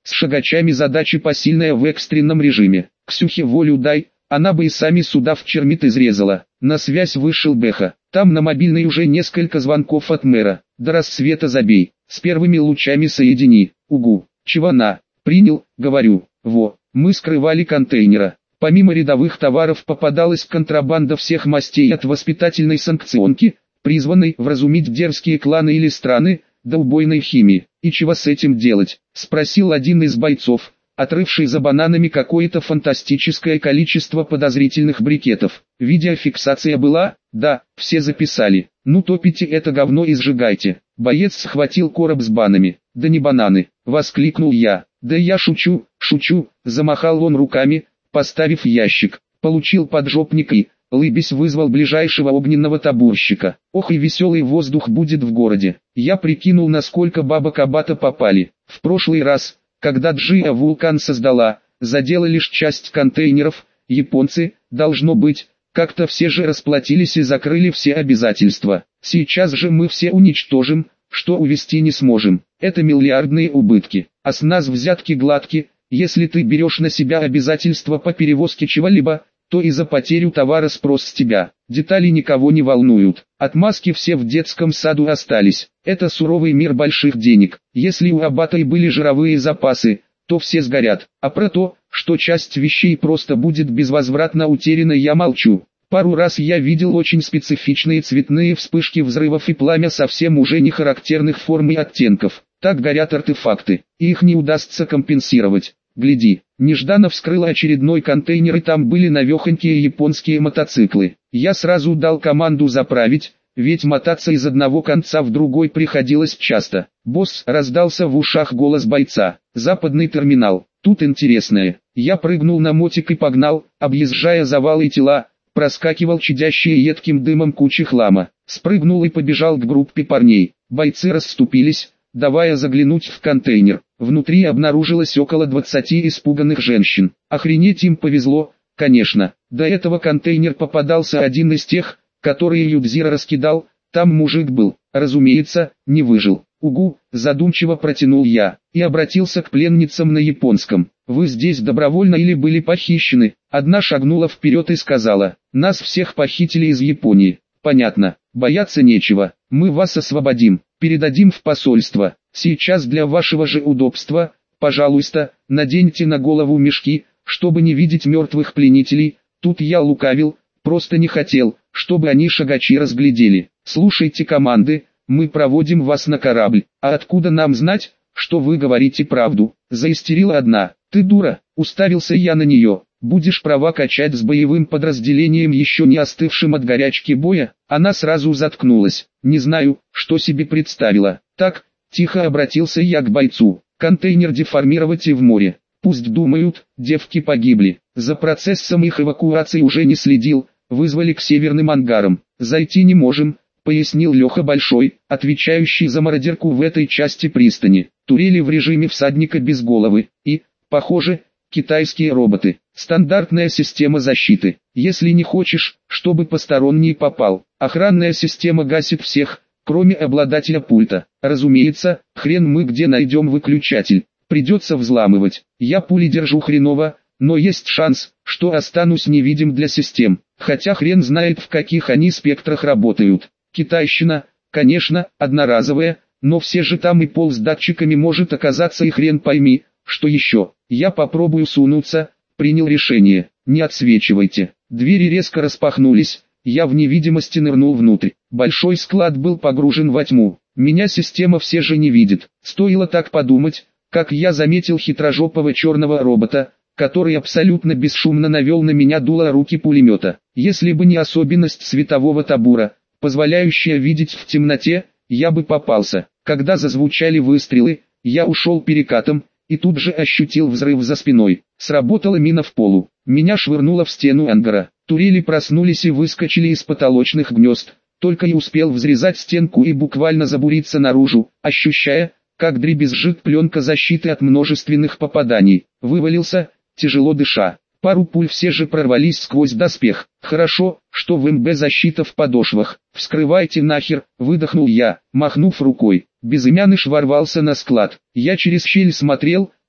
С шагачами задача посильная в экстренном режиме. Ксюхе волю дай, она бы и сами сюда в чермит изрезала. На связь вышел Бэха. Там на мобильной уже несколько звонков от мэра. До рассвета забей. С первыми лучами соедини. Угу. Чего-на? Принял, говорю. Во. Мы скрывали контейнера. Помимо рядовых товаров попадалась контрабанда всех мастей от воспитательной санкционки, призванной вразумить дерзкие кланы или страны, до убойной химии. И чего с этим делать? Спросил один из бойцов, отрывший за бананами какое-то фантастическое количество подозрительных брикетов. Видеофиксация была? Да, все записали. Ну топите это говно и сжигайте. Боец схватил короб с банами. Да не бананы, воскликнул я. Да я шучу, шучу, замахал он руками, поставив ящик. Получил поджопник и, лыбясь, вызвал ближайшего огненного табурщика. Ох и веселый воздух будет в городе. Я прикинул, насколько бабок Абата попали. В прошлый раз, когда Джиа вулкан создала, задела лишь часть контейнеров, японцы, должно быть, как-то все же расплатились и закрыли все обязательства. Сейчас же мы все уничтожим, что увести не сможем. Это миллиардные убытки. А с нас взятки гладки. Если ты берешь на себя обязательства по перевозке чего-либо, то и за потерю товара спрос с тебя. Детали никого не волнуют. Отмазки все в детском саду остались. Это суровый мир больших денег. Если у Абата и были жировые запасы, то все сгорят. А про то, что часть вещей просто будет безвозвратно утеряна, я молчу. Пару раз я видел очень специфичные цветные вспышки взрывов и пламя совсем уже не характерных форм и оттенков. Так горят артефакты, и их не удастся компенсировать. Гляди, нежданно вскрыла очередной контейнер, и там были навехонькие японские мотоциклы. Я сразу дал команду заправить, ведь мотаться из одного конца в другой приходилось часто. «Босс», — раздался в ушах голос бойца. «Западный терминал. Тут интересное». Я прыгнул на мотик и погнал, объезжая завалы и тела, проскакивал чадящие едким дымом кучи хлама. Спрыгнул и побежал к группе парней. Бойцы расступились, давая заглянуть в контейнер. Внутри обнаружилось около двадцати испуганных женщин. Охренеть им повезло, конечно. До этого контейнер попадался один из тех, которые Юдзира раскидал, там мужик был, разумеется, не выжил. «Угу», задумчиво протянул я, и обратился к пленницам на японском. «Вы здесь добровольно или были похищены?» Одна шагнула вперед и сказала: «Нас всех похитили из Японии». «Понятно, бояться нечего, мы вас освободим, передадим в посольство. Сейчас для вашего же удобства, пожалуйста, наденьте на голову мешки, чтобы не видеть мертвых пленителей». Тут я лукавил, просто не хотел, чтобы они шагачи разглядели. «Слушайте команды, мы проводим вас на корабль». «А откуда нам знать, что вы говорите правду?» Заистерила одна. «Ты дура», уставился я на нее. «Будешь права качать с боевым подразделением, еще не остывшим от горячки боя?» Она сразу заткнулась. Не знаю, что себе представила. «Так», тихо обратился я к бойцу, «контейнер деформировать и в море. Пусть думают, девки погибли». За процессом их эвакуации уже не следил, вызвали к северным ангарам. «Зайти не можем», пояснил Леха Большой, отвечающий за мародерку в этой части пристани. «Турели в режиме всадника без головы, и, похоже, китайские роботы. Стандартная система защиты. Если не хочешь, чтобы посторонний попал, охранная система гасит всех, кроме обладателя пульта. Разумеется, хрен мы где найдем выключатель. Придется взламывать. Я пули держу хреново, но есть шанс, что останусь невидим для систем. Хотя хрен знает, в каких они спектрах работают. Китайщина, конечно, одноразовая, но все же там и пол с датчиками может оказаться, и хрен пойми, что еще. Я попробую сунуться». Принял решение. «Не отсвечивайте». Двери резко распахнулись, я в невидимости нырнул внутрь. Большой склад был погружен во тьму. Меня система все же не видит. Стоило так подумать, как я заметил хитрожопого черного робота, который абсолютно бесшумно навел на меня дуло руки пулемета. Если бы не особенность светового табура, позволяющая видеть в темноте, я бы попался. Когда зазвучали выстрелы, я ушел перекатом, и тут же ощутил взрыв за спиной. Сработала мина в полу. Меня швырнуло в стену ангара. Турели проснулись и выскочили из потолочных гнезд. Только и успел взрезать стенку и буквально забуриться наружу, ощущая, как дребезжит пленка защиты от множественных попаданий. Вывалился, тяжело дыша. Пару пуль все же прорвались сквозь доспех. Хорошо, что в МБ защита в подошвах. «Вскрывайте нахер», выдохнул я, махнув рукой. Безымяныш ворвался на склад. Я через щель смотрел,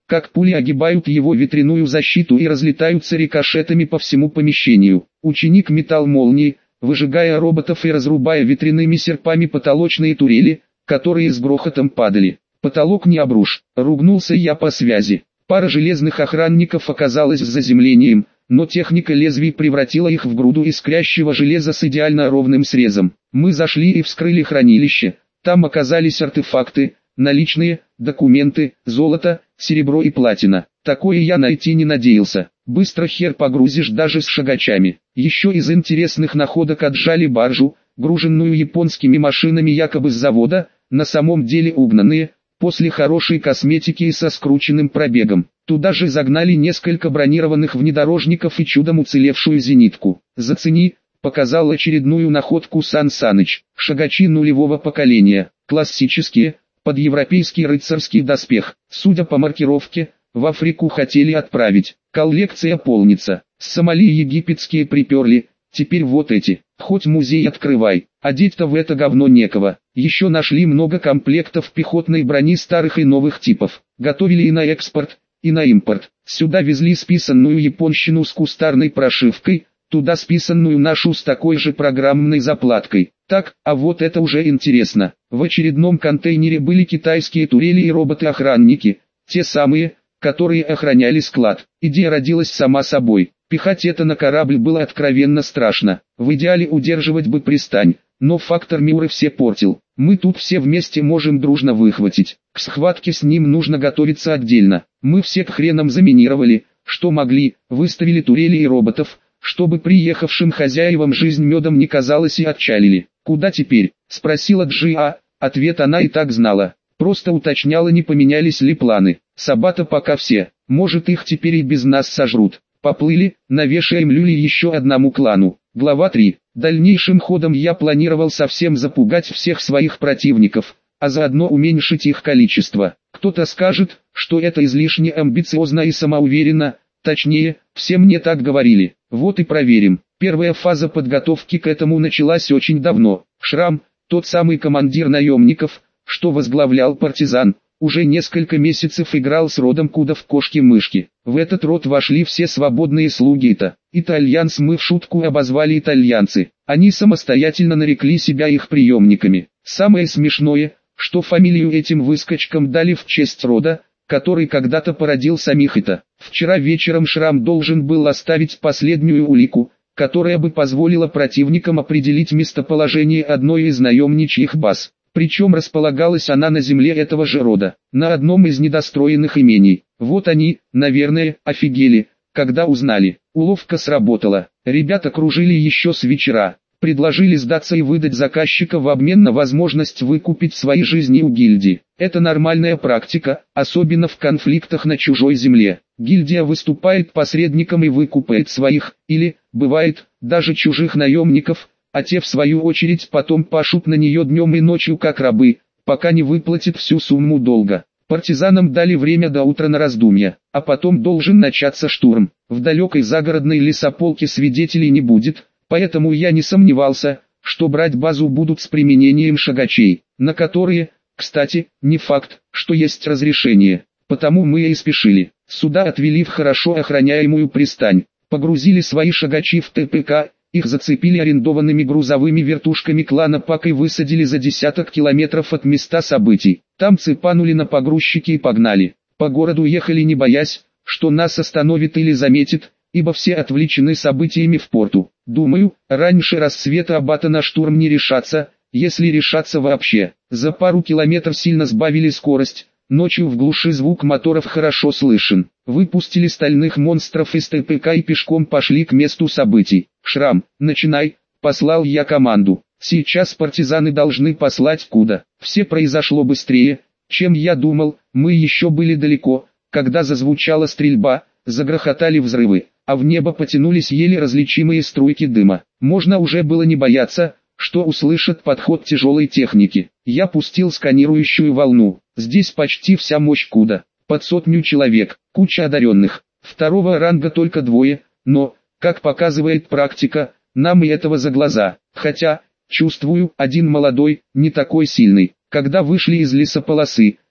как пули огибают его ветряную защиту и разлетаются рикошетами по всему помещению. Ученик метал молнии, выжигая роботов и разрубая ветряными серпами потолочные турели, которые с грохотом падали. Потолок не обрушь, ругнулся я по связи. Пара железных охранников оказалась с заземлением, но техника лезвий превратила их в груду искрящего железа с идеально ровным срезом. Мы зашли и вскрыли хранилище, там оказались артефакты, наличные, документы, золото, серебро и платина. Такое я найти не надеялся. Быстро хер погрузишь даже с шагачами. Еще из интересных находок отжали баржу, груженную японскими машинами якобы с завода, на самом деле угнанные, после хорошей косметики и со скрученным пробегом. Туда же загнали несколько бронированных внедорожников и чудом уцелевшую зенитку. «Зацени», показал очередную находку Сан Саныч. Шагачи нулевого поколения, классические, под европейский рыцарский доспех. Судя по маркировке, в Африку хотели отправить. Коллекция полнится. С Сомали египетские приперли, теперь вот эти. Хоть музей открывай, одеть-то в это говно некого. Еще нашли много комплектов пехотной брони старых и новых типов. Готовили и на экспорт, и на импорт. Сюда везли списанную японщину с кустарной прошивкой, туда списанную нашу с такой же программной заплаткой. Так, а вот это уже интересно. В очередном контейнере были китайские турели и роботы-охранники, те самые, которые охраняли склад. Идея родилась сама собой. Пихать это на корабль было откровенно страшно. В идеале удерживать бы пристань, но фактор Мюррей все портил. Мы тут все вместе можем дружно выхватить. К схватке с ним нужно готовиться отдельно. Мы все к хренам заминировали, что могли, выставили турели и роботов, чтобы приехавшим хозяевам жизнь медом не казалась, и отчалили. «Куда теперь?» – спросила Джиа. Ответ она и так знала. Просто уточняла, не поменялись ли планы. Сабата пока все, может их теперь и без нас сожрут. Поплыли, навешаем люли еще одному клану. Глава три. Дальнейшим ходом я планировал совсем запугать всех своих противников, а заодно уменьшить их количество. Кто-то скажет, что это излишне амбициозно и самоуверенно, точнее, все мне так говорили. Вот и проверим. Первая фаза подготовки к этому началась очень давно. Шрам, тот самый командир наемников, что возглавлял партизан, уже несколько месяцев играл с родом Куда в кошки-мышки. В этот род вошли все свободные слуги Ита. Итальянс мы в шутку обозвали итальянцы. Они самостоятельно нарекли себя их приемниками. Самое смешное, что фамилию этим выскочкам дали в честь рода, который когда-то породил самих Ита. Вчера вечером Шрам должен был оставить последнюю улику, которая бы позволила противникам определить местоположение одной из наемничьих баз. Причем располагалась она на земле этого же рода, на одном из недостроенных имений. Вот они, наверное, офигели, когда узнали. Уловка сработала. Ребята кружили еще с вечера, предложили сдаться и выдать заказчика в обмен на возможность выкупить свои жизни у гильдии. Это нормальная практика, особенно в конфликтах на чужой земле. Гильдия выступает посредником и выкупает своих, или, бывает, даже чужих наемников, а те в свою очередь потом пашут на нее днем и ночью как рабы, пока не выплатит всю сумму долга. Партизанам дали время до утра на раздумья, а потом должен начаться штурм. В далекой загородной лесополке свидетелей не будет, поэтому я не сомневался, что брать базу будут с применением шагачей, на которые, кстати, не факт, что есть разрешение. Потому мы и спешили. Суда отвели в хорошо охраняемую пристань, погрузили свои шагачи в ТПК, их зацепили арендованными грузовыми вертушками клана Пак и высадили за десяток километров от места событий. Там цепанули на погрузчики и погнали. По городу ехали, не боясь, что нас остановит или заметит, ибо все отвлечены событиями в порту. Думаю, раньше рассвета аббата на штурм не решаться, если решаться вообще. За пару километров сильно сбавили скорость. Ночью в глуши звук моторов хорошо слышен. Выпустили стальных монстров из ТПК и пешком пошли к месту событий. «Шрам, начинай», — послал я команду. Сейчас партизаны должны послать Куда. Все произошло быстрее, чем я думал. Мы еще были далеко, когда зазвучала стрельба, загрохотали взрывы, а в небо потянулись еле различимые струйки дыма. Можно уже было не бояться, что услышат подход тяжелой техники. Я пустил сканирующую волну. Здесь почти вся мощь Куда, под сотню человек, куча одаренных. Второго ранга только двое, но, как показывает практика, нам и этого за глаза. Хотя, чувствую, один молодой, не такой сильный. Когда вышли из лесополосы,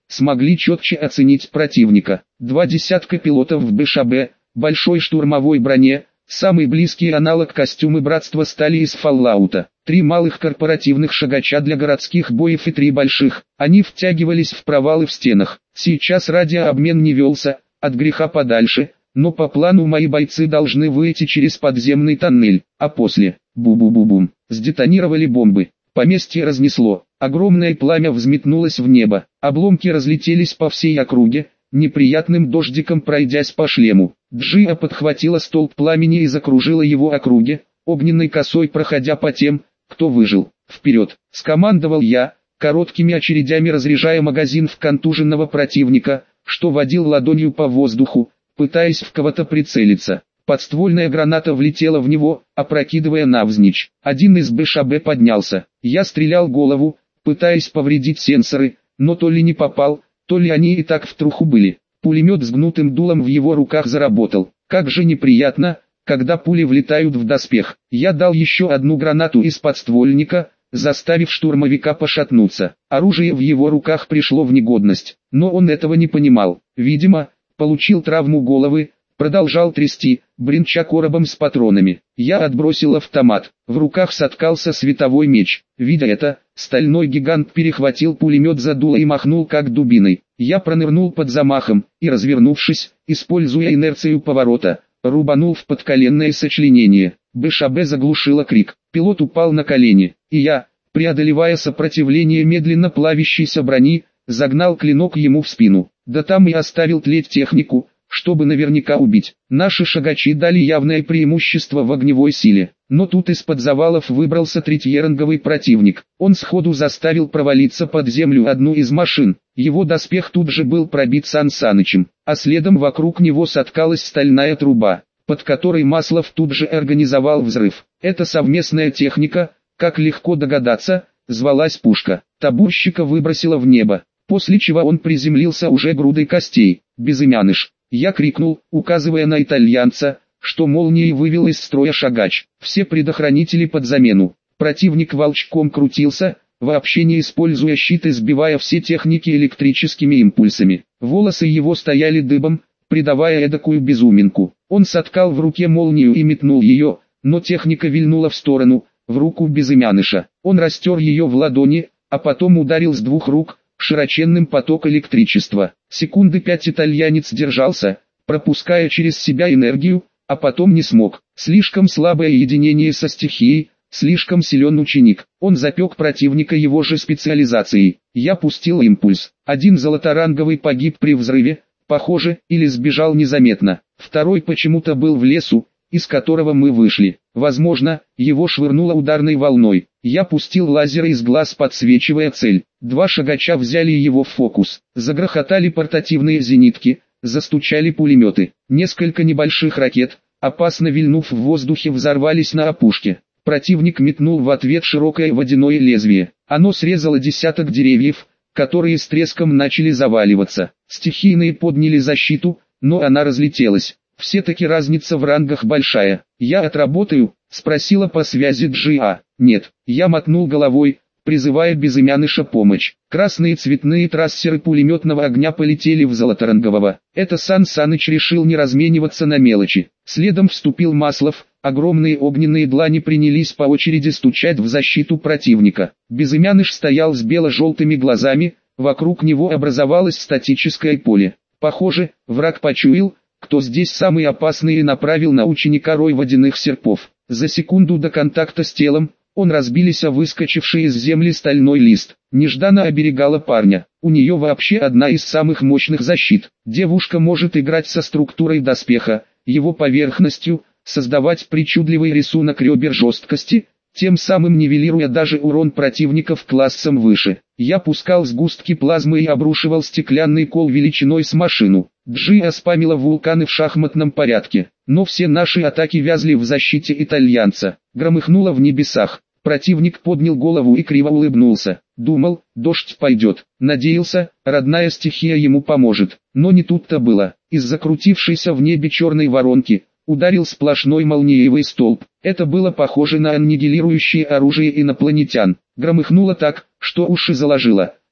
смогли четче оценить противника. Два десятка пилотов в БШБ, большой штурмовой броне, самый близкий аналог костюмы братства стали из Fallout. Три малых корпоративных шагача для городских боев и три больших. Они втягивались в провалы в стенах. Сейчас радиообмен не велся, от греха подальше, но по плану мои бойцы должны выйти через подземный тоннель, а после, бу-бу-бу-бум, сдетонировали бомбы. Поместье разнесло, огромное пламя взметнулось в небо, обломки разлетелись по всей округе, неприятным дождиком пройдясь по шлему. Джиа подхватила столб пламени и закружила его округе, огненной косой проходя по тем, кто выжил. «Вперед!» — скомандовал я, короткими очередями разряжая магазин в контуженного противника, что водил ладонью по воздуху, пытаясь в кого-то прицелиться. Подствольная граната влетела в него, опрокидывая навзничь. Один из БШБ поднялся. Я стрелял голову, пытаясь повредить сенсоры, но то ли не попал, то ли они и так в труху были. Пулемет с гнутым дулом в его руках заработал. Как же неприятно, когда пули влетают в доспех. Я дал еще одну гранату из подствольника, заставив штурмовика пошатнуться. Оружие в его руках пришло в негодность, но он этого не понимал. Видимо, получил травму головы, продолжал трясти, бренча коробом с патронами. Я отбросил автомат. В руках соткался световой меч. Видя это, стальной гигант перехватил пулемет за дуло и махнул как дубиной. Я пронырнул под замахом и, развернувшись, используя инерцию поворота, рубанул в подколенное сочленение. БШБ заглушило крик. Пилот упал на колени, и я, преодолевая сопротивление медленно плавящейся брони, загнал клинок ему в спину. Да там и оставил тлеть технику, чтобы наверняка убить. Наши шагачи дали явное преимущество в огневой силе. Но тут из-под завалов выбрался третьеранговый противник. Он сходу заставил провалиться под землю одну из машин. Его доспех тут же был пробит Сан Санычем, а следом вокруг него соткалась стальная труба, под которой Маслов тут же организовал взрыв. Эта совместная техника, как легко догадаться, звалась пушка. Табурщика выбросило в небо, после чего он приземлился уже грудой костей. «Безымяныш!» Я крикнул, указывая на итальянца, что молнией вывел из строя шагач. Все предохранители под замену. Противник волчком крутился, вообще не используя щит и сбивая все техники электрическими импульсами. Волосы его стояли дыбом, придавая эдакую безуминку. Он соткал в руке молнию и метнул ее, но техника вильнула в сторону, в руку безымяныша. Он растер ее в ладони, а потом ударил с двух рук, широченным поток электричества. Секунды пять итальянец держался, пропуская через себя энергию, а потом не смог. Слишком слабое единение со стихией, слишком силен ученик. Он запек противника его же специализацией. Я пустил импульс. Один золоторанговый погиб при взрыве, похоже, или сбежал незаметно. Второй почему-то был в лесу, из которого мы вышли. Возможно, его швырнуло ударной волной. Я пустил лазер из глаз, подсвечивая цель. Два шагача взяли его в фокус. Загрохотали портативные зенитки, застучали пулеметы. Несколько небольших ракет, опасно вильнув в воздухе, взорвались на опушке. Противник метнул в ответ широкое водяное лезвие. Оно срезало десяток деревьев, которые с треском начали заваливаться. Стихийные подняли защиту, но она разлетелась. Все-таки разница в рангах большая. «Я отработаю?» — спросила по связи Джиа. «Нет». Я мотнул головой, призывая безымяныша помощь. Красные цветные трассеры пулеметного огня полетели в золоторангового. Это Сан Саныч решил не размениваться на мелочи. Следом вступил Маслов, огромные огненные длани принялись по очереди стучать в защиту противника. Безымяныш стоял с бело-желтыми глазами, вокруг него образовалось статическое поле. Похоже, враг почуял, кто здесь самый опасный, и направил на ученика рой водяных серпов. За секунду до контакта с телом, он разбились о выскочивший из земли стальной лист. Нежданно оберегала парня. У нее вообще одна из самых мощных защит. Девушка может играть со структурой доспеха, его поверхностью, создавать причудливый рисунок ребер жесткости, тем самым нивелируя даже урон противников классом выше. Я пускал сгустки плазмы и обрушивал стеклянный кол величиной с машину. Джиа спамила вулканы в шахматном порядке, но все наши атаки вязли в защите итальянца. Громыхнуло в небесах. Противник поднял голову и криво улыбнулся. Думал, дождь пойдет. Надеялся, родная стихия ему поможет. Но не тут-то было. Из закрутившейся в небе черной воронки ударил сплошной молниевый столб. Это было похоже на аннигилирующее оружие инопланетян. Громыхнуло так, что уши заложило.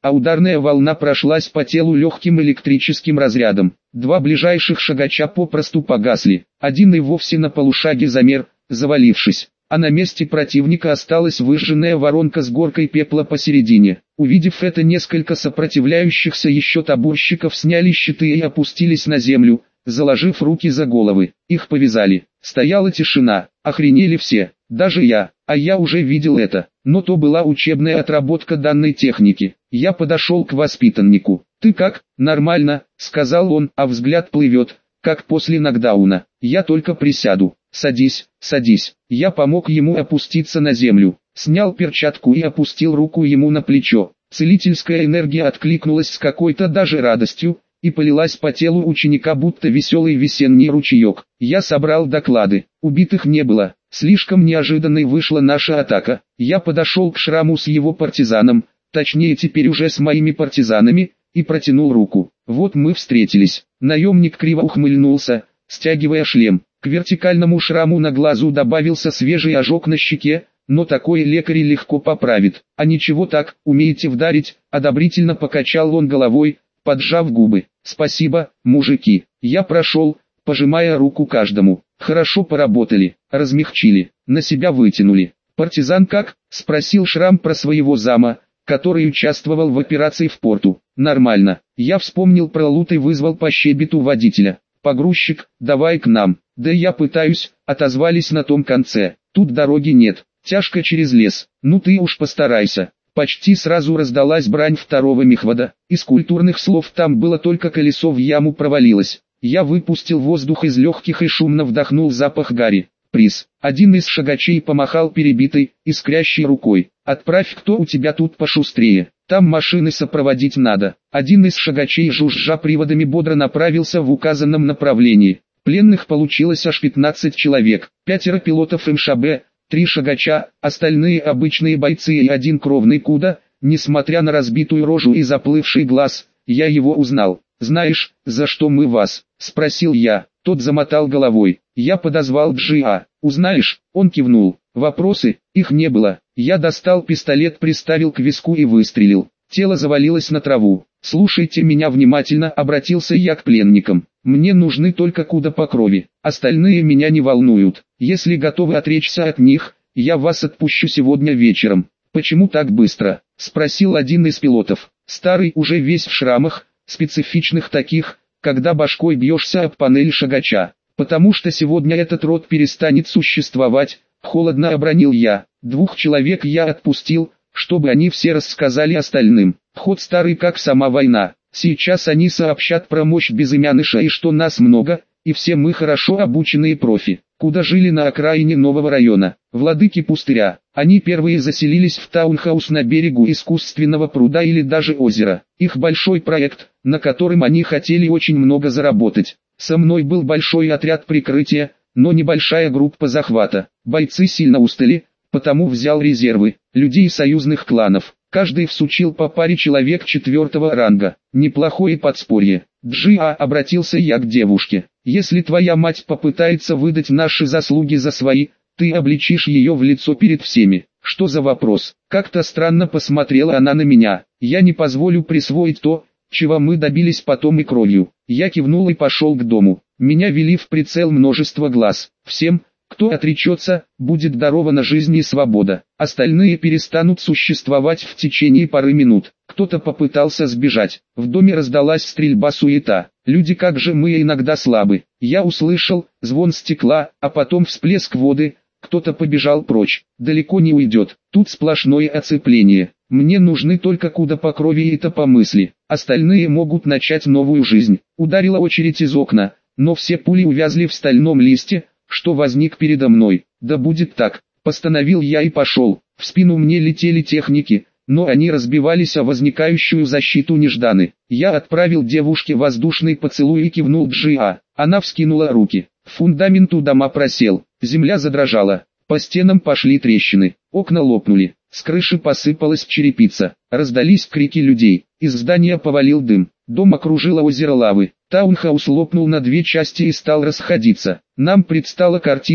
а ударная волна прошлась по телу легким электрическим разрядом. Два ближайших шагача попросту погасли, один и вовсе на полушаге замер, завалившись, а на месте противника осталась выжженная воронка с горкой пепла посередине. Увидев это, несколько сопротивляющихся еще табурщиков сняли щиты и опустились на землю, заложив руки за головы. Их повязали. Стояла тишина, охренели все, даже я, а я уже видел это, но то была учебная отработка данной техники. Я подошел к воспитаннику. «Ты как?» «Нормально», — сказал он, а взгляд плывет, как после нокдауна. «Я только присяду». «Садись, садись». Я помог ему опуститься на землю, снял перчатку и опустил руку ему на плечо. Целительская энергия откликнулась с какой-то даже радостью и полилась по телу ученика, будто веселый весенний ручеек. Я собрал доклады. Убитых не было. Слишком неожиданной вышла наша атака. Я подошел к Шраму с его партизаном, точнее теперь уже с моими партизанами, и протянул руку. Вот мы встретились. Наемник криво ухмыльнулся, стягивая шлем. К вертикальному шраму на глазу добавился свежий ожог на щеке, но такое лекарь легко поправит. А ничего так, умеете вдарить, одобрительно покачал он головой, поджав губы. Спасибо, мужики. Я прошел, пожимая руку каждому. Хорошо поработали, размягчили, на себя вытянули. Партизан как? Спросил Шрам про своего зама, который участвовал в операции в порту. Нормально. Я вспомнил про лут и вызвал по щебету водителя. Погрузчик, давай к нам. Да я пытаюсь, отозвались на том конце. Тут дороги нет, тяжко через лес. Ну ты уж постарайся. Почти сразу раздалась брань второго мехвода. Из культурных слов там было только колесо в яму провалилось. Я выпустил воздух из легких и шумно вдохнул запах гари. Приз. Один из шагачей помахал перебитой, искрящей рукой. «Отправь, кто у тебя тут пошустрее. Там машины сопроводить надо». Один из шагачей, жужжа приводами, бодро направился в указанном направлении. Пленных получилось аж пятнадцать человек. Пятеро пилотов эм ша бэ, три шагача, остальные обычные бойцы и один кровный куда. Несмотря на разбитую рожу и заплывший глаз, я его узнал. «Знаешь, за что мы вас?» – спросил я. Тот замотал головой. Я подозвал Джиа. «Узнаешь?» Он кивнул. Вопросы? Их не было. Я достал пистолет, приставил к виску и выстрелил. Тело завалилось на траву. «Слушайте меня внимательно», — обратился я к пленникам. «Мне нужны только куда по крови. Остальные меня не волнуют. Если готовы отречься от них, я вас отпущу сегодня вечером». «Почему так быстро?» — спросил один из пилотов. Старый, уже весь в шрамах, специфичных таких, когда башкой бьешься об панель шагача. «Потому что сегодня этот род перестанет существовать», — холодно обронил я. Двух человек я отпустил, чтобы они все рассказали остальным. Ход старый, как сама война. Сейчас они сообщат про мощь безымяныша и что нас много, и все мы хорошо обученные профи. Куда жили на окраине нового района? Владыки пустыря. Они первые заселились в таунхаус на берегу искусственного пруда или даже озера. Их большой проект, на котором они хотели очень много заработать. Со мной был большой отряд прикрытия, но небольшая группа захвата. Бойцы сильно устали, потому взял резервы, людей союзных кланов. Каждый всучил по паре человек четвертого ранга. Неплохое подспорье. Джиа, обратился я к девушке. Если твоя мать попытается выдать наши заслуги за свои, ты обличишь ее в лицо перед всеми. Что за вопрос? Как-то странно посмотрела она на меня. Я не позволю присвоить то, чего мы добились потом и кровью. Я кивнул и пошел к дому. Меня вели в прицел множество глаз. Всем, кто отречется, будет дарована жизнь и свобода. Остальные перестанут существовать в течение пары минут. Кто-то попытался сбежать. В доме раздалась стрельба-суета. Люди, как же мы иногда слабы. Я услышал звон стекла, а потом всплеск воды. Кто-то побежал прочь. Далеко не уйдет. Тут сплошное оцепление. Мне нужны только куда по крови и то по мысли. Остальные могут начать новую жизнь. Ударила очередь из окна, но все пули увязли в стальном листе, что возник передо мной. Да будет так, постановил я и пошел. В спину мне летели техники, но они разбивались о возникающую защиту нежданы. Я отправил девушке воздушный поцелуй и кивнул Джиа. Она вскинула руки. Фундамент у дома просел, земля задрожала, по стенам пошли трещины, окна лопнули, с крыши посыпалась черепица, раздались крики людей, из здания повалил дым, дом окружило озеро лавы. Таунхаус лопнул на две части и стал расходиться. Нам предстала картина,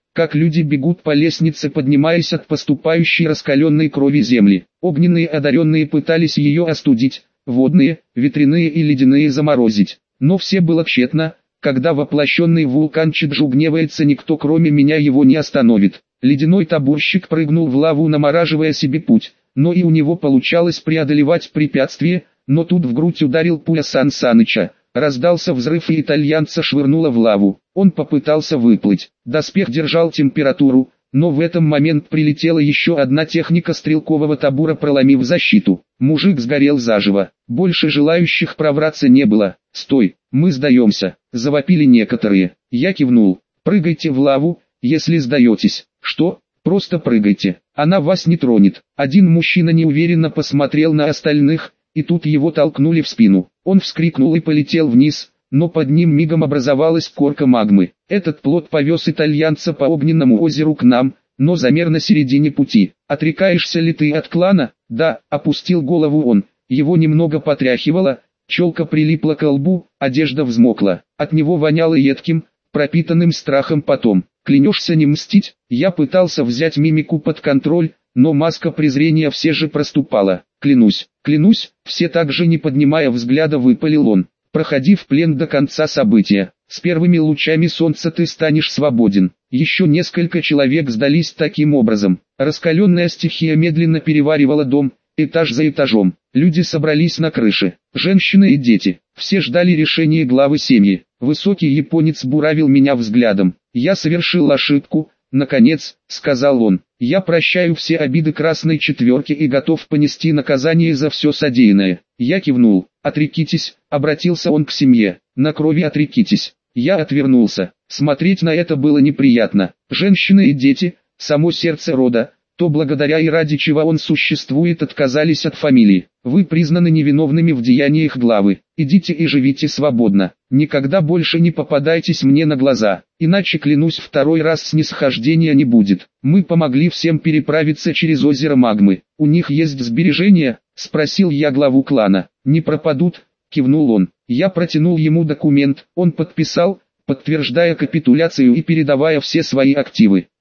как люди бегут по лестнице, поднимаясь от поступающей раскаленной крови земли. Огненные одаренные пытались ее остудить, водные, ветряные и ледяные заморозить. Но все было тщетно. Когда воплощенный вулкан Чеджу гневается, никто кроме меня его не остановит. Ледяной табурщик прыгнул в лаву, намораживая себе путь, но и у него получалось преодолевать препятствие, но тут в грудь ударил пуля Сан Саныча. Раздался взрыв и итальянца швырнуло в лаву. Он попытался выплыть. Доспех держал температуру, но в этот момент прилетела еще одна техника стрелкового табура, проломив защиту. Мужик сгорел заживо. Больше желающих пробраться не было. «Стой, мы сдаемся», — завопили некоторые. Я кивнул. «Прыгайте в лаву, если сдаетесь». «Что? Просто прыгайте, она вас не тронет». Один мужчина неуверенно посмотрел на остальных, и тут его толкнули в спину. Он вскрикнул и полетел вниз, но под ним мигом образовалась корка магмы. Этот плот повез итальянца по огненному озеру к нам, но замер на середине пути. «Отрекаешься ли ты от клана?» «Да», — опустил голову он. Его немного потряхивало, челка прилипла к лбу, одежда взмокла. От него воняло едким, пропитанным страхом потом. «Клянешься не мстить?» Я пытался взять мимику под контроль, но маска презрения все же проступала. «Клянусь, клянусь», все так же не поднимая взгляда выпалил он. «Проходи в плен до конца события. С первыми лучами солнца ты станешь свободен». Еще несколько человек сдались таким образом. Раскаленная стихия медленно переваривала дом, этаж за этажом. Люди собрались на крыше. Женщины и дети. Все ждали решения главы семьи. Высокий японец буравил меня взглядом. «Я совершил ошибку», — наконец, сказал он. «Я прощаю все обиды Красной Четверки и готов понести наказание за все содеянное». Я кивнул. «Отрекитесь», — обратился он к семье. «На крови отрекитесь». Я отвернулся. Смотреть на это было неприятно. Женщины и дети, само сердце рода, то благодаря и ради чего он существует, отказались от фамилии. Вы признаны невиновными в деяниях главы. Идите и живите свободно. Никогда больше не попадайтесь мне на глаза, иначе, клянусь, второй раз снисхождения не будет. Мы помогли всем переправиться через озеро Магмы. У них есть сбережения? Спросил я главу клана. Не пропадут, кивнул он. Я протянул ему документ, он подписал, подтверждая капитуляцию и передавая все свои активы.